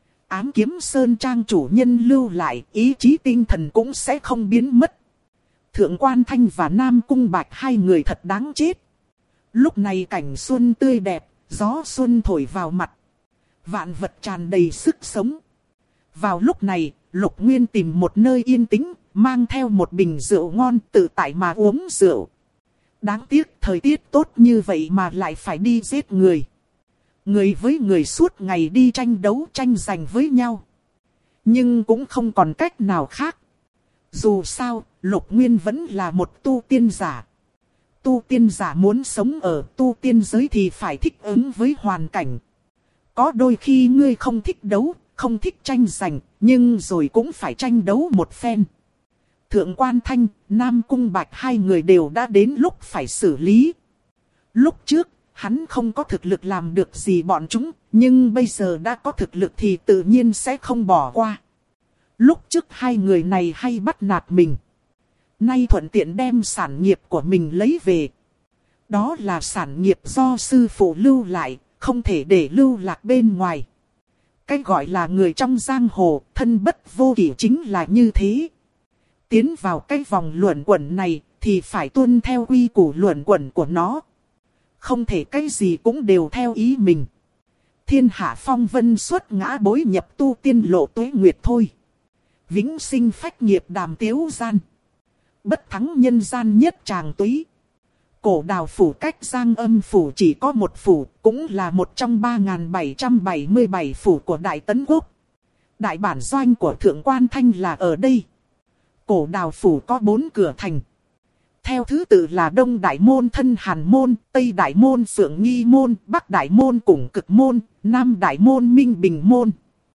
Ám Kiếm Sơn Trang chủ nhân lưu lại, ý chí tinh thần cũng sẽ không biến mất. Thượng Quan Thanh và Nam Cung Bạch hai người thật đáng chết. Lúc này cảnh xuân tươi đẹp, gió xuân thổi vào mặt. Vạn vật tràn đầy sức sống. Vào lúc này, Lục Nguyên tìm một nơi yên tĩnh, mang theo một bình rượu ngon tự tại mà uống rượu. Đáng tiếc thời tiết tốt như vậy mà lại phải đi giết người. Người với người suốt ngày đi tranh đấu tranh giành với nhau. Nhưng cũng không còn cách nào khác. Dù sao, Lục Nguyên vẫn là một tu tiên giả. Tu tiên giả muốn sống ở tu tiên giới thì phải thích ứng với hoàn cảnh. Có đôi khi ngươi không thích đấu, không thích tranh giành, nhưng rồi cũng phải tranh đấu một phen. Thượng Quan Thanh, Nam Cung Bạch hai người đều đã đến lúc phải xử lý. Lúc trước, hắn không có thực lực làm được gì bọn chúng, nhưng bây giờ đã có thực lực thì tự nhiên sẽ không bỏ qua. Lúc trước hai người này hay bắt nạt mình. Nay thuận tiện đem sản nghiệp của mình lấy về. Đó là sản nghiệp do sư phụ lưu lại, không thể để lưu lạc bên ngoài. Cái gọi là người trong giang hồ, thân bất vô kỷ chính là như thế. Tiến vào cái vòng luẩn quẩn này thì phải tuân theo quy củ luẩn quẩn của nó. Không thể cái gì cũng đều theo ý mình. Thiên hạ phong vân xuất ngã bối nhập tu tiên lộ tuế nguyệt thôi. Vĩnh sinh phách nghiệp đàm tiếu gian. Bất thắng nhân gian nhất tràng túy. Cổ đào phủ cách Giang Âm phủ chỉ có một phủ, cũng là một trong 3.777 phủ của Đại Tấn Quốc. Đại bản doanh của Thượng Quan Thanh là ở đây. Cổ đào phủ có 4 cửa thành. Theo thứ tự là Đông Đại Môn Thân Hàn Môn, Tây Đại Môn Phượng Nghi Môn, Bắc Đại Môn Củng Cực Môn, Nam Đại Môn Minh Bình Môn.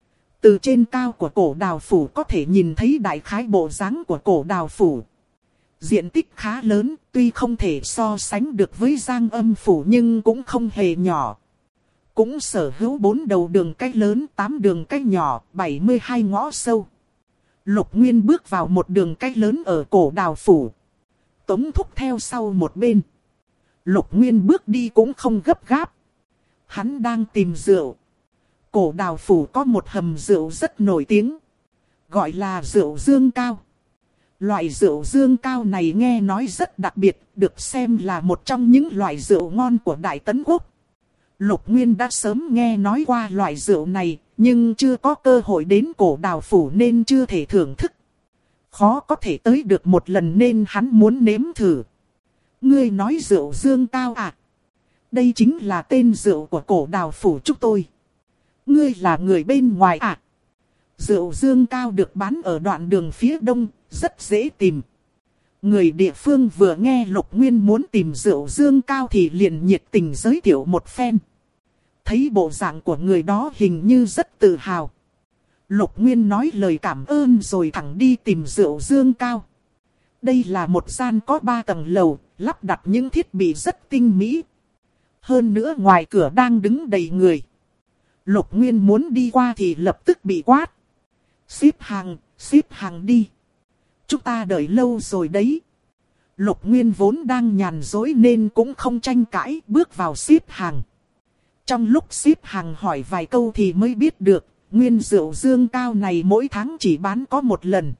Từ trên cao của cổ đào phủ có thể nhìn thấy đại khái bộ dáng của cổ đào phủ. Diện tích khá lớn, tuy không thể so sánh được với Giang Âm phủ nhưng cũng không hề nhỏ. Cũng sở hữu 4 đầu đường cách lớn, 8 đường cách nhỏ, 72 ngõ sâu. Lục Nguyên bước vào một đường cách lớn ở cổ đào phủ. Tống Thúc theo sau một bên. Lục Nguyên bước đi cũng không gấp gáp. Hắn đang tìm rượu. Cổ đào phủ có một hầm rượu rất nổi tiếng. Gọi là rượu Dương Cao. Loại rượu Dương Cao này nghe nói rất đặc biệt, được xem là một trong những loại rượu ngon của Đại Tấn Quốc. Lục Nguyên đã sớm nghe nói qua loại rượu này, nhưng chưa có cơ hội đến cổ đào phủ nên chưa thể thưởng thức. Khó có thể tới được một lần nên hắn muốn nếm thử. Ngươi nói rượu Dương Cao à? Đây chính là tên rượu của cổ đào phủ chúng tôi. Ngươi là người bên ngoài à? Rượu Dương Cao được bán ở đoạn đường phía đông, rất dễ tìm. Người địa phương vừa nghe Lục Nguyên muốn tìm rượu Dương Cao thì liền nhiệt tình giới thiệu một phen. Thấy bộ dạng của người đó hình như rất tự hào. Lục Nguyên nói lời cảm ơn rồi thẳng đi tìm rượu Dương Cao. Đây là một gian có 3 tầng lầu, lắp đặt những thiết bị rất tinh mỹ. Hơn nữa ngoài cửa đang đứng đầy người. Lục Nguyên muốn đi qua thì lập tức bị quát. Xếp hàng đi. Chúng ta đợi lâu rồi đấy. Lục Nguyên vốn đang nhàn dối nên cũng không tranh cãi, bước vào xếp hàng. Trong lúc xếp hàng hỏi vài câu thì mới biết được, nguyên rượu Dương Cao này mỗi tháng chỉ bán có một lần.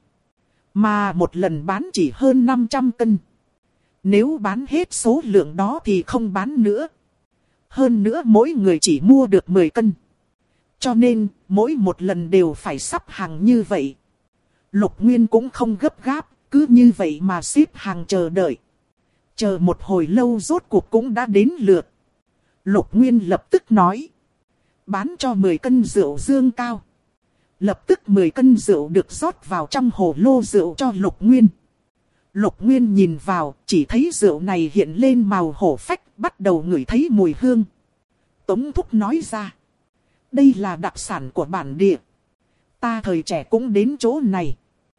Mà một lần bán chỉ hơn 500 cân. Nếu bán hết số lượng đó thì không bán nữa. Hơn nữa mỗi người chỉ mua được 10 cân. Cho nên, mỗi một lần đều phải sắp hàng như vậy. Lục Nguyên cũng không gấp gáp, cứ như vậy mà xếp hàng chờ đợi. Chờ một hồi lâu rốt cuộc cũng đã đến lượt. Lục Nguyên lập tức nói. Bán cho 10 cân rượu Dương Cao. Lập tức 10 cân rượu được rót vào trong hồ lô rượu cho Lục Nguyên. Lục Nguyên nhìn vào, chỉ thấy rượu này hiện lên màu hổ phách, bắt đầu ngửi thấy mùi hương. Tống Thúc nói ra, đây là đặc sản của bản địa. Ta thời trẻ cũng đến chỗ này.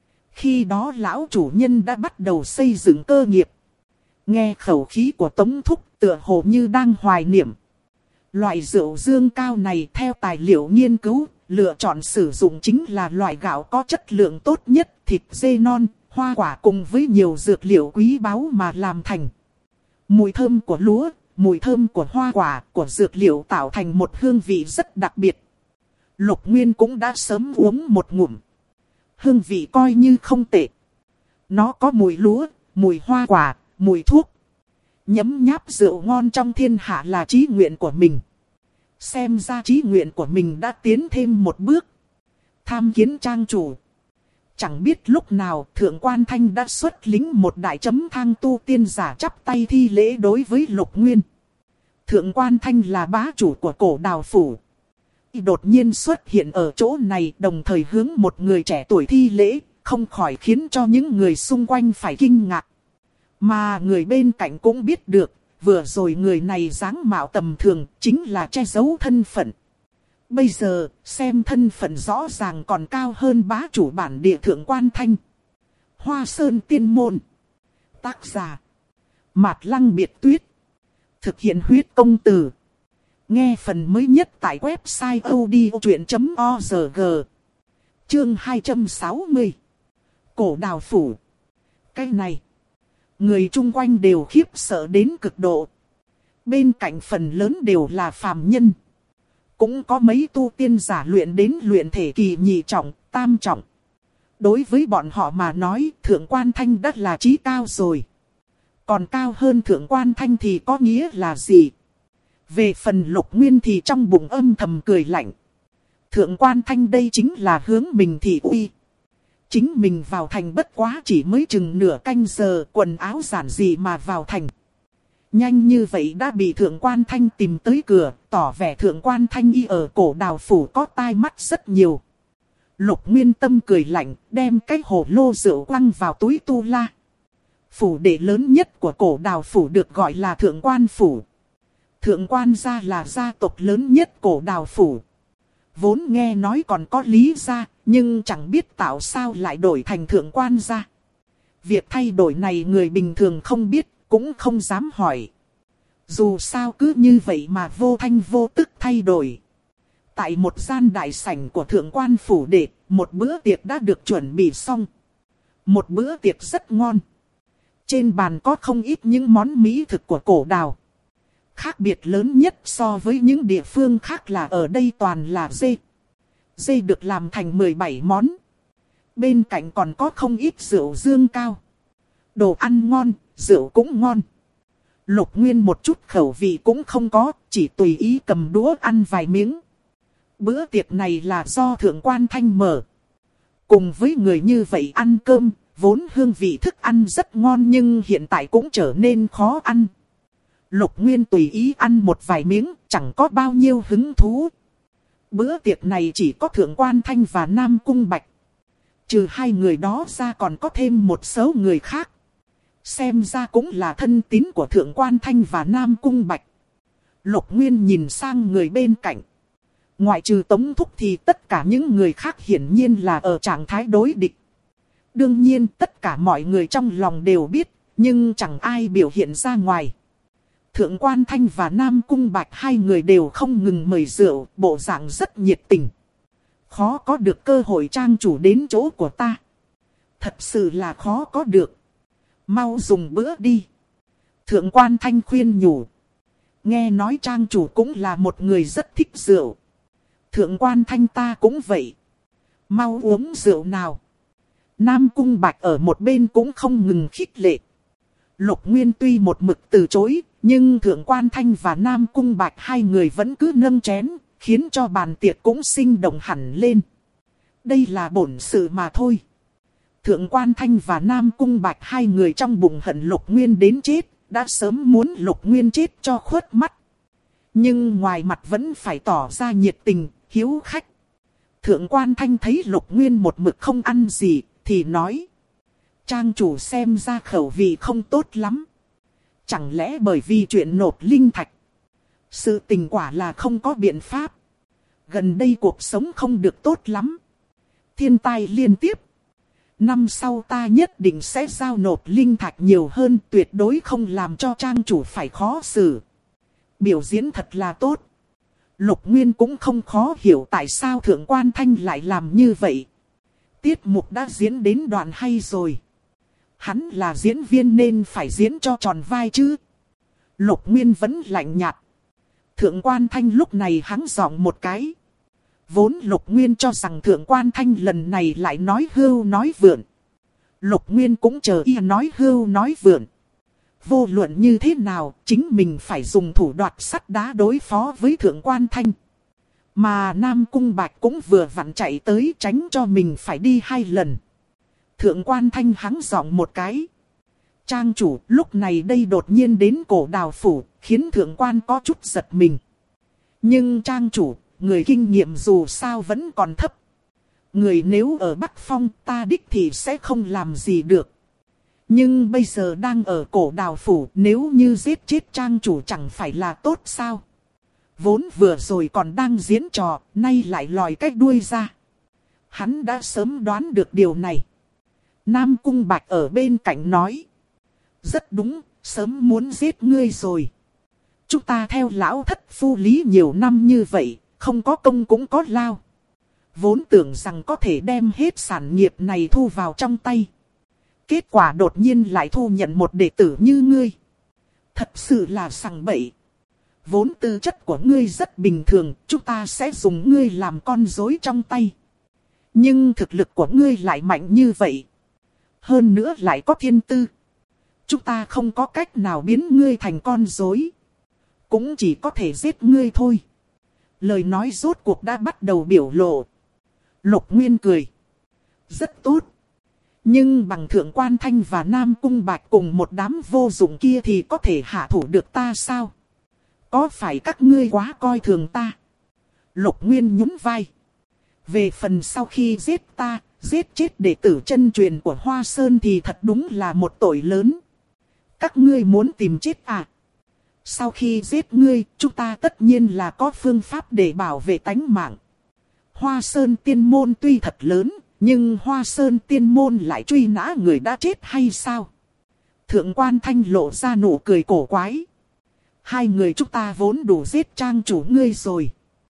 Khi đó lão chủ nhân đã bắt đầu xây dựng cơ nghiệp. Nghe khẩu khí của Tống Thúc tựa hồ như đang hoài niệm. Loại rượu dương cao này theo tài liệu nghiên cứu, lựa chọn sử dụng chính là loại gạo có chất lượng tốt nhất, thịt dê non, hoa quả cùng với nhiều dược liệu quý báu mà làm thành. Mùi thơm của lúa, mùi thơm của hoa quả, của dược liệu tạo thành một hương vị rất đặc biệt. Lục Nguyên cũng đã sớm uống một ngụm. Hương vị coi như không tệ. Nó có mùi lúa, mùi hoa quả, mùi thuốc. Nhấm nháp rượu ngon trong thiên hạ là chí nguyện của mình. Xem ra chí nguyện của mình đã tiến thêm một bước. Tham kiến trang chủ. Chẳng biết lúc nào Thượng Quan Thanh đã xuất lính một đại chấm thang tu tiên giả chắp tay thi lễ đối với Lục Nguyên. Thượng Quan Thanh là bá chủ của Cổ Đào Phủ. Đột nhiên xuất hiện ở chỗ này đồng thời hướng một người trẻ tuổi thi lễ, không khỏi khiến cho những người xung quanh phải kinh ngạc. Mà người bên cạnh cũng biết được, vừa rồi người này dáng mạo tầm thường chính là che giấu thân phận. Bây giờ, xem thân phận rõ ràng còn cao hơn bá chủ bản địa Thượng Quan Thanh. Hoa Sơn Tiên Môn. Tác giả. Mạt Lăng Biệt Tuyết. Thực hiện huyết công từ. Nghe phần mới nhất tại website odchuyện.org. Chương 260. Cổ Đào Phủ. Cái này. Người chung quanh đều khiếp sợ đến cực độ. Bên cạnh phần lớn đều là phàm nhân. Cũng có mấy tu tiên giả luyện đến luyện thể kỳ nhị trọng, tam trọng. Đối với bọn họ mà nói Thượng Quan Thanh đã là chí cao rồi. Còn cao hơn Thượng Quan Thanh thì có nghĩa là gì? Về phần Lục Nguyên thì trong bụng âm thầm cười lạnh. Thượng Quan Thanh đây chính là hướng mình thị uy. Chính mình vào thành bất quá chỉ mới chừng nửa canh giờ, quần áo giản dị mà vào thành. Nhanh như vậy đã bị Thượng Quan Thanh tìm tới cửa, tỏ vẻ Thượng Quan Thanh y ở Cổ Đào Phủ có tai mắt rất nhiều. Lục Nguyên tâm cười lạnh, đem cái hồ lô rượu quăng vào túi tu la. Phủ đệ lớn nhất của Cổ Đào Phủ được gọi là Thượng Quan Phủ. Thượng Quan gia là gia tộc lớn nhất Cổ Đào Phủ. Vốn nghe nói còn có Lý gia, nhưng chẳng biết tạo sao lại đổi thành Thượng Quan gia. Việc thay đổi này người bình thường không biết, cũng không dám hỏi. Dù sao cứ như vậy mà vô thanh vô tức thay đổi. Tại một gian đại sảnh của Thượng Quan Phủ đệ, một bữa tiệc đã được chuẩn bị xong. Một bữa tiệc rất ngon. Trên bàn có không ít những món mỹ thực của Cổ Đào. Khác biệt lớn nhất so với những địa phương khác là ở đây toàn là dê. Dê được làm thành 17 món. Bên cạnh còn có không ít rượu dương cao. Đồ ăn ngon, rượu cũng ngon. Lục Nguyên một chút khẩu vị cũng không có, chỉ tùy ý cầm đũa ăn vài miếng. Bữa tiệc này là do Thượng Quan Thanh mở. Cùng với người như vậy ăn cơm, vốn hương vị thức ăn rất ngon nhưng hiện tại cũng trở nên khó ăn. Lục Nguyên tùy ý ăn một vài miếng, chẳng có bao nhiêu hứng thú. Bữa tiệc này chỉ có Thượng Quan Thanh và Nam Cung Bạch. Trừ hai người đó ra còn có thêm một số người khác. Xem ra cũng là thân tín của Thượng Quan Thanh và Nam Cung Bạch. Lục Nguyên nhìn sang người bên cạnh. Ngoại trừ Tống Thúc thì tất cả những người khác hiển nhiên là ở trạng thái đối địch. Đương nhiên tất cả mọi người trong lòng đều biết, nhưng chẳng ai biểu hiện ra ngoài. Thượng Quan Thanh và Nam Cung Bạch hai người đều không ngừng mời rượu, bộ dạng rất nhiệt tình. Khó có được cơ hội trang chủ đến chỗ của ta. Thật sự là khó có được. Mau dùng bữa đi. Thượng Quan Thanh khuyên nhủ. Nghe nói trang chủ cũng là một người rất thích rượu. Thượng Quan Thanh ta cũng vậy. Mau uống rượu nào. Nam Cung Bạch ở một bên cũng không ngừng khích lệ. Lục Nguyên tuy một mực từ chối, nhưng Thượng Quan Thanh và Nam Cung Bạch hai người vẫn cứ nâng chén, khiến cho bàn tiệc cũng sinh động hẳn lên. Đây là bổn sự mà thôi. Thượng Quan Thanh và Nam Cung Bạch hai người trong bụng hận Lục Nguyên đến chết, đã sớm muốn Lục Nguyên chết cho khuất mắt. Nhưng ngoài mặt vẫn phải tỏ ra nhiệt tình, hiếu khách. Thượng quan Thanh thấy Lục Nguyên một mực không ăn gì, thì nói. Trang chủ xem ra khẩu vị không tốt lắm. Chẳng lẽ bởi vì chuyện nộp linh thạch? Sự tình quả là không có biện pháp. Gần đây cuộc sống không được tốt lắm. Thiên tai liên tiếp. Năm sau ta nhất định sẽ giao nộp linh thạch nhiều hơn, tuyệt đối không làm cho trang chủ phải khó xử. Biểu diễn thật là tốt. Lục Nguyên cũng không khó hiểu tại sao Thượng quan Thanh lại làm như vậy. Tiết mục đã diễn đến đoạn hay rồi. Hắn là diễn viên nên phải diễn cho tròn vai chứ. Lục Nguyên vẫn lạnh nhạt. Thượng quan Thanh lúc này hắng giọng một cái. Vốn Lục Nguyên cho rằng Thượng quan Thanh lần này lại nói hưu nói vượn. Lục Nguyên cũng chờ y nói hưu nói vượn. Vô luận như thế nào, chính mình phải dùng thủ đoạn sắt đá đối phó với Thượng quan Thanh. Mà Nam Cung Bạch cũng vừa vặn chạy tới tránh cho mình phải đi 2 lần. Thượng quan Thanh hắng giọng một cái. Trang chủ lúc này đây đột nhiên đến Cổ Đào Phủ, khiến thượng quan có chút giật mình. Nhưng trang chủ, người kinh nghiệm dù sao vẫn còn thấp. Người nếu ở Bắc Phong ta đích thì sẽ không làm gì được. Nhưng bây giờ đang ở Cổ Đào Phủ, nếu như giết chết trang chủ chẳng phải là tốt sao? Vốn vừa rồi còn đang diễn trò, nay lại lòi cái đuôi ra. Hắn đã sớm đoán được điều này. Nam Cung Bạch ở bên cạnh nói. Rất đúng, sớm muốn giết ngươi rồi. Chúng ta theo lão thất phu lý nhiều năm như vậy, không có công cũng có lao. Vốn tưởng rằng có thể đem hết sản nghiệp này thu vào trong tay. Kết quả đột nhiên lại thu nhận một đệ tử như ngươi. Thật sự là sằng bậy. Vốn tư chất của ngươi rất bình thường, chúng ta sẽ dùng ngươi làm con rối trong tay. Nhưng thực lực của ngươi lại mạnh như vậy. Hơn nữa lại có thiên tư. Chúng ta không có cách nào biến ngươi thành con rối. Cũng chỉ có thể giết ngươi thôi. Lời nói rốt cuộc đã bắt đầu biểu lộ. Lục Nguyên cười. Rất tốt. Nhưng bằng Thượng quan Thanh và Nam Cung Bạch cùng một đám vô dụng kia thì có thể hạ thủ được ta sao? Có phải các ngươi quá coi thường ta? Lục Nguyên nhún vai. Về phần sau khi giết ta, giết chết đệ tử chân truyền của Hoa Sơn thì thật đúng là một tội lớn. Các ngươi muốn tìm chết à? Sau khi giết ngươi, chúng ta tất nhiên là có phương pháp để bảo vệ tánh mạng. Hoa Sơn tiên môn tuy thật lớn, nhưng Hoa Sơn tiên môn lại truy nã người đã chết hay sao? Thượng quan Thanh lộ ra nụ cười cổ quái. 2 người chúng ta vốn đủ giết trang chủ ngươi rồi.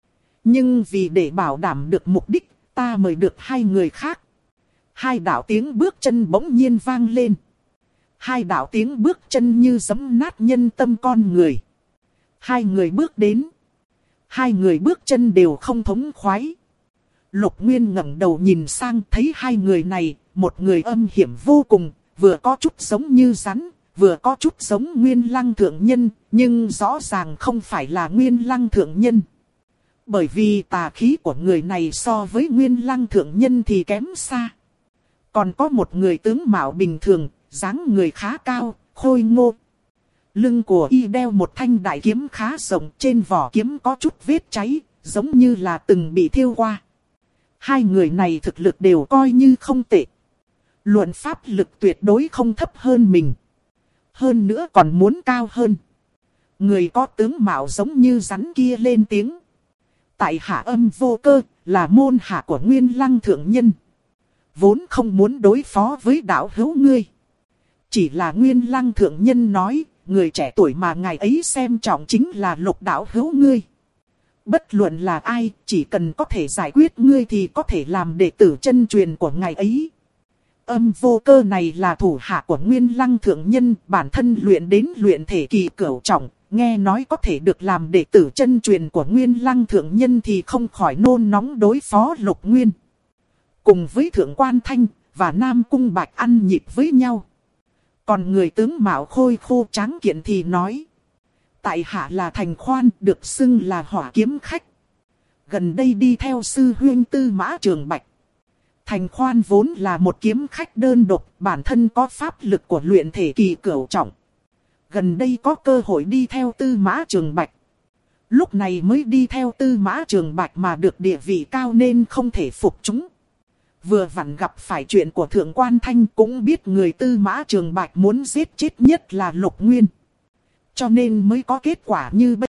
Nhưng vì để bảo đảm được mục đích, ta mời được 2 người khác. 2 đạo tiếng bước chân bỗng nhiên vang lên. 2 đạo tiếng bước chân như giẫm nát nhân tâm con người. 2 người bước đến. 2 người bước chân đều không thống khoái. Lục Nguyên ngẩng đầu nhìn sang thấy 2 người này, một người âm hiểm vô cùng, vừa có chút giống như rắn, vừa có chút giống Nguyên Lăng thượng nhân, nhưng rõ ràng không phải là Nguyên Lăng thượng nhân. Bởi vì tà khí của người này so với Nguyên Lăng thượng nhân thì kém xa. Còn có một người tướng mạo bình thường, dáng người khá cao, khôi ngô. Lưng của y đeo một thanh đại kiếm khá rộng, trên vỏ kiếm có chút vết cháy, giống như là từng bị thiêu qua. 2 người này thực lực đều coi như không tệ. Luận pháp lực tuyệt đối không thấp hơn mình. Hơn nữa còn muốn cao hơn. Người có tướng mạo giống như rắn kia lên tiếng. Tại hạ Âm Vô Cơ, là môn hạ của Nguyên Lăng thượng nhân. Vốn không muốn đối phó với đạo hữu ngươi. Chỉ là Nguyên Lăng thượng nhân nói, người trẻ tuổi mà ngài ấy xem trọng chính là Lục đạo hữu ngươi. Bất luận là ai, chỉ cần có thể giải quyết ngươi thì có thể làm đệ tử chân truyền của ngài ấy. Âm Vô Cơ này là thủ hạ của Nguyên Lăng thượng nhân, bản thân luyện đến luyện thể kỳ cửu trọng, nghe nói có thể được làm đệ tử chân truyền của Nguyên Lăng thượng nhân thì không khỏi nôn nóng đối phó Lục Nguyên. Cùng với Thượng quan Thanh và Nam Cung Bạch ăn nhịp với nhau. Còn người tướng mạo khôi khô tráng kiện thì nói. Tại hạ là Thành Khoan, được xưng là Hỏa Kiếm Khách. Gần đây đi theo sư huynh Tư Mã Trường Bạch. Thành Khoan vốn là một kiếm khách đơn độc, bản thân có pháp lực của luyện thể kỳ cửu trọng. Gần đây có cơ hội đi theo Tư Mã Trường Bạch. Lúc này mới đi theo Tư Mã Trường Bạch mà được địa vị cao nên không thể phục chúng. Vừa vặn gặp phải chuyện của Thượng Quan Thanh, cũng biết người Tư Mã Trường Bạch muốn giết chết nhất là Lục Nguyên. Cho nên mới có kết quả như bây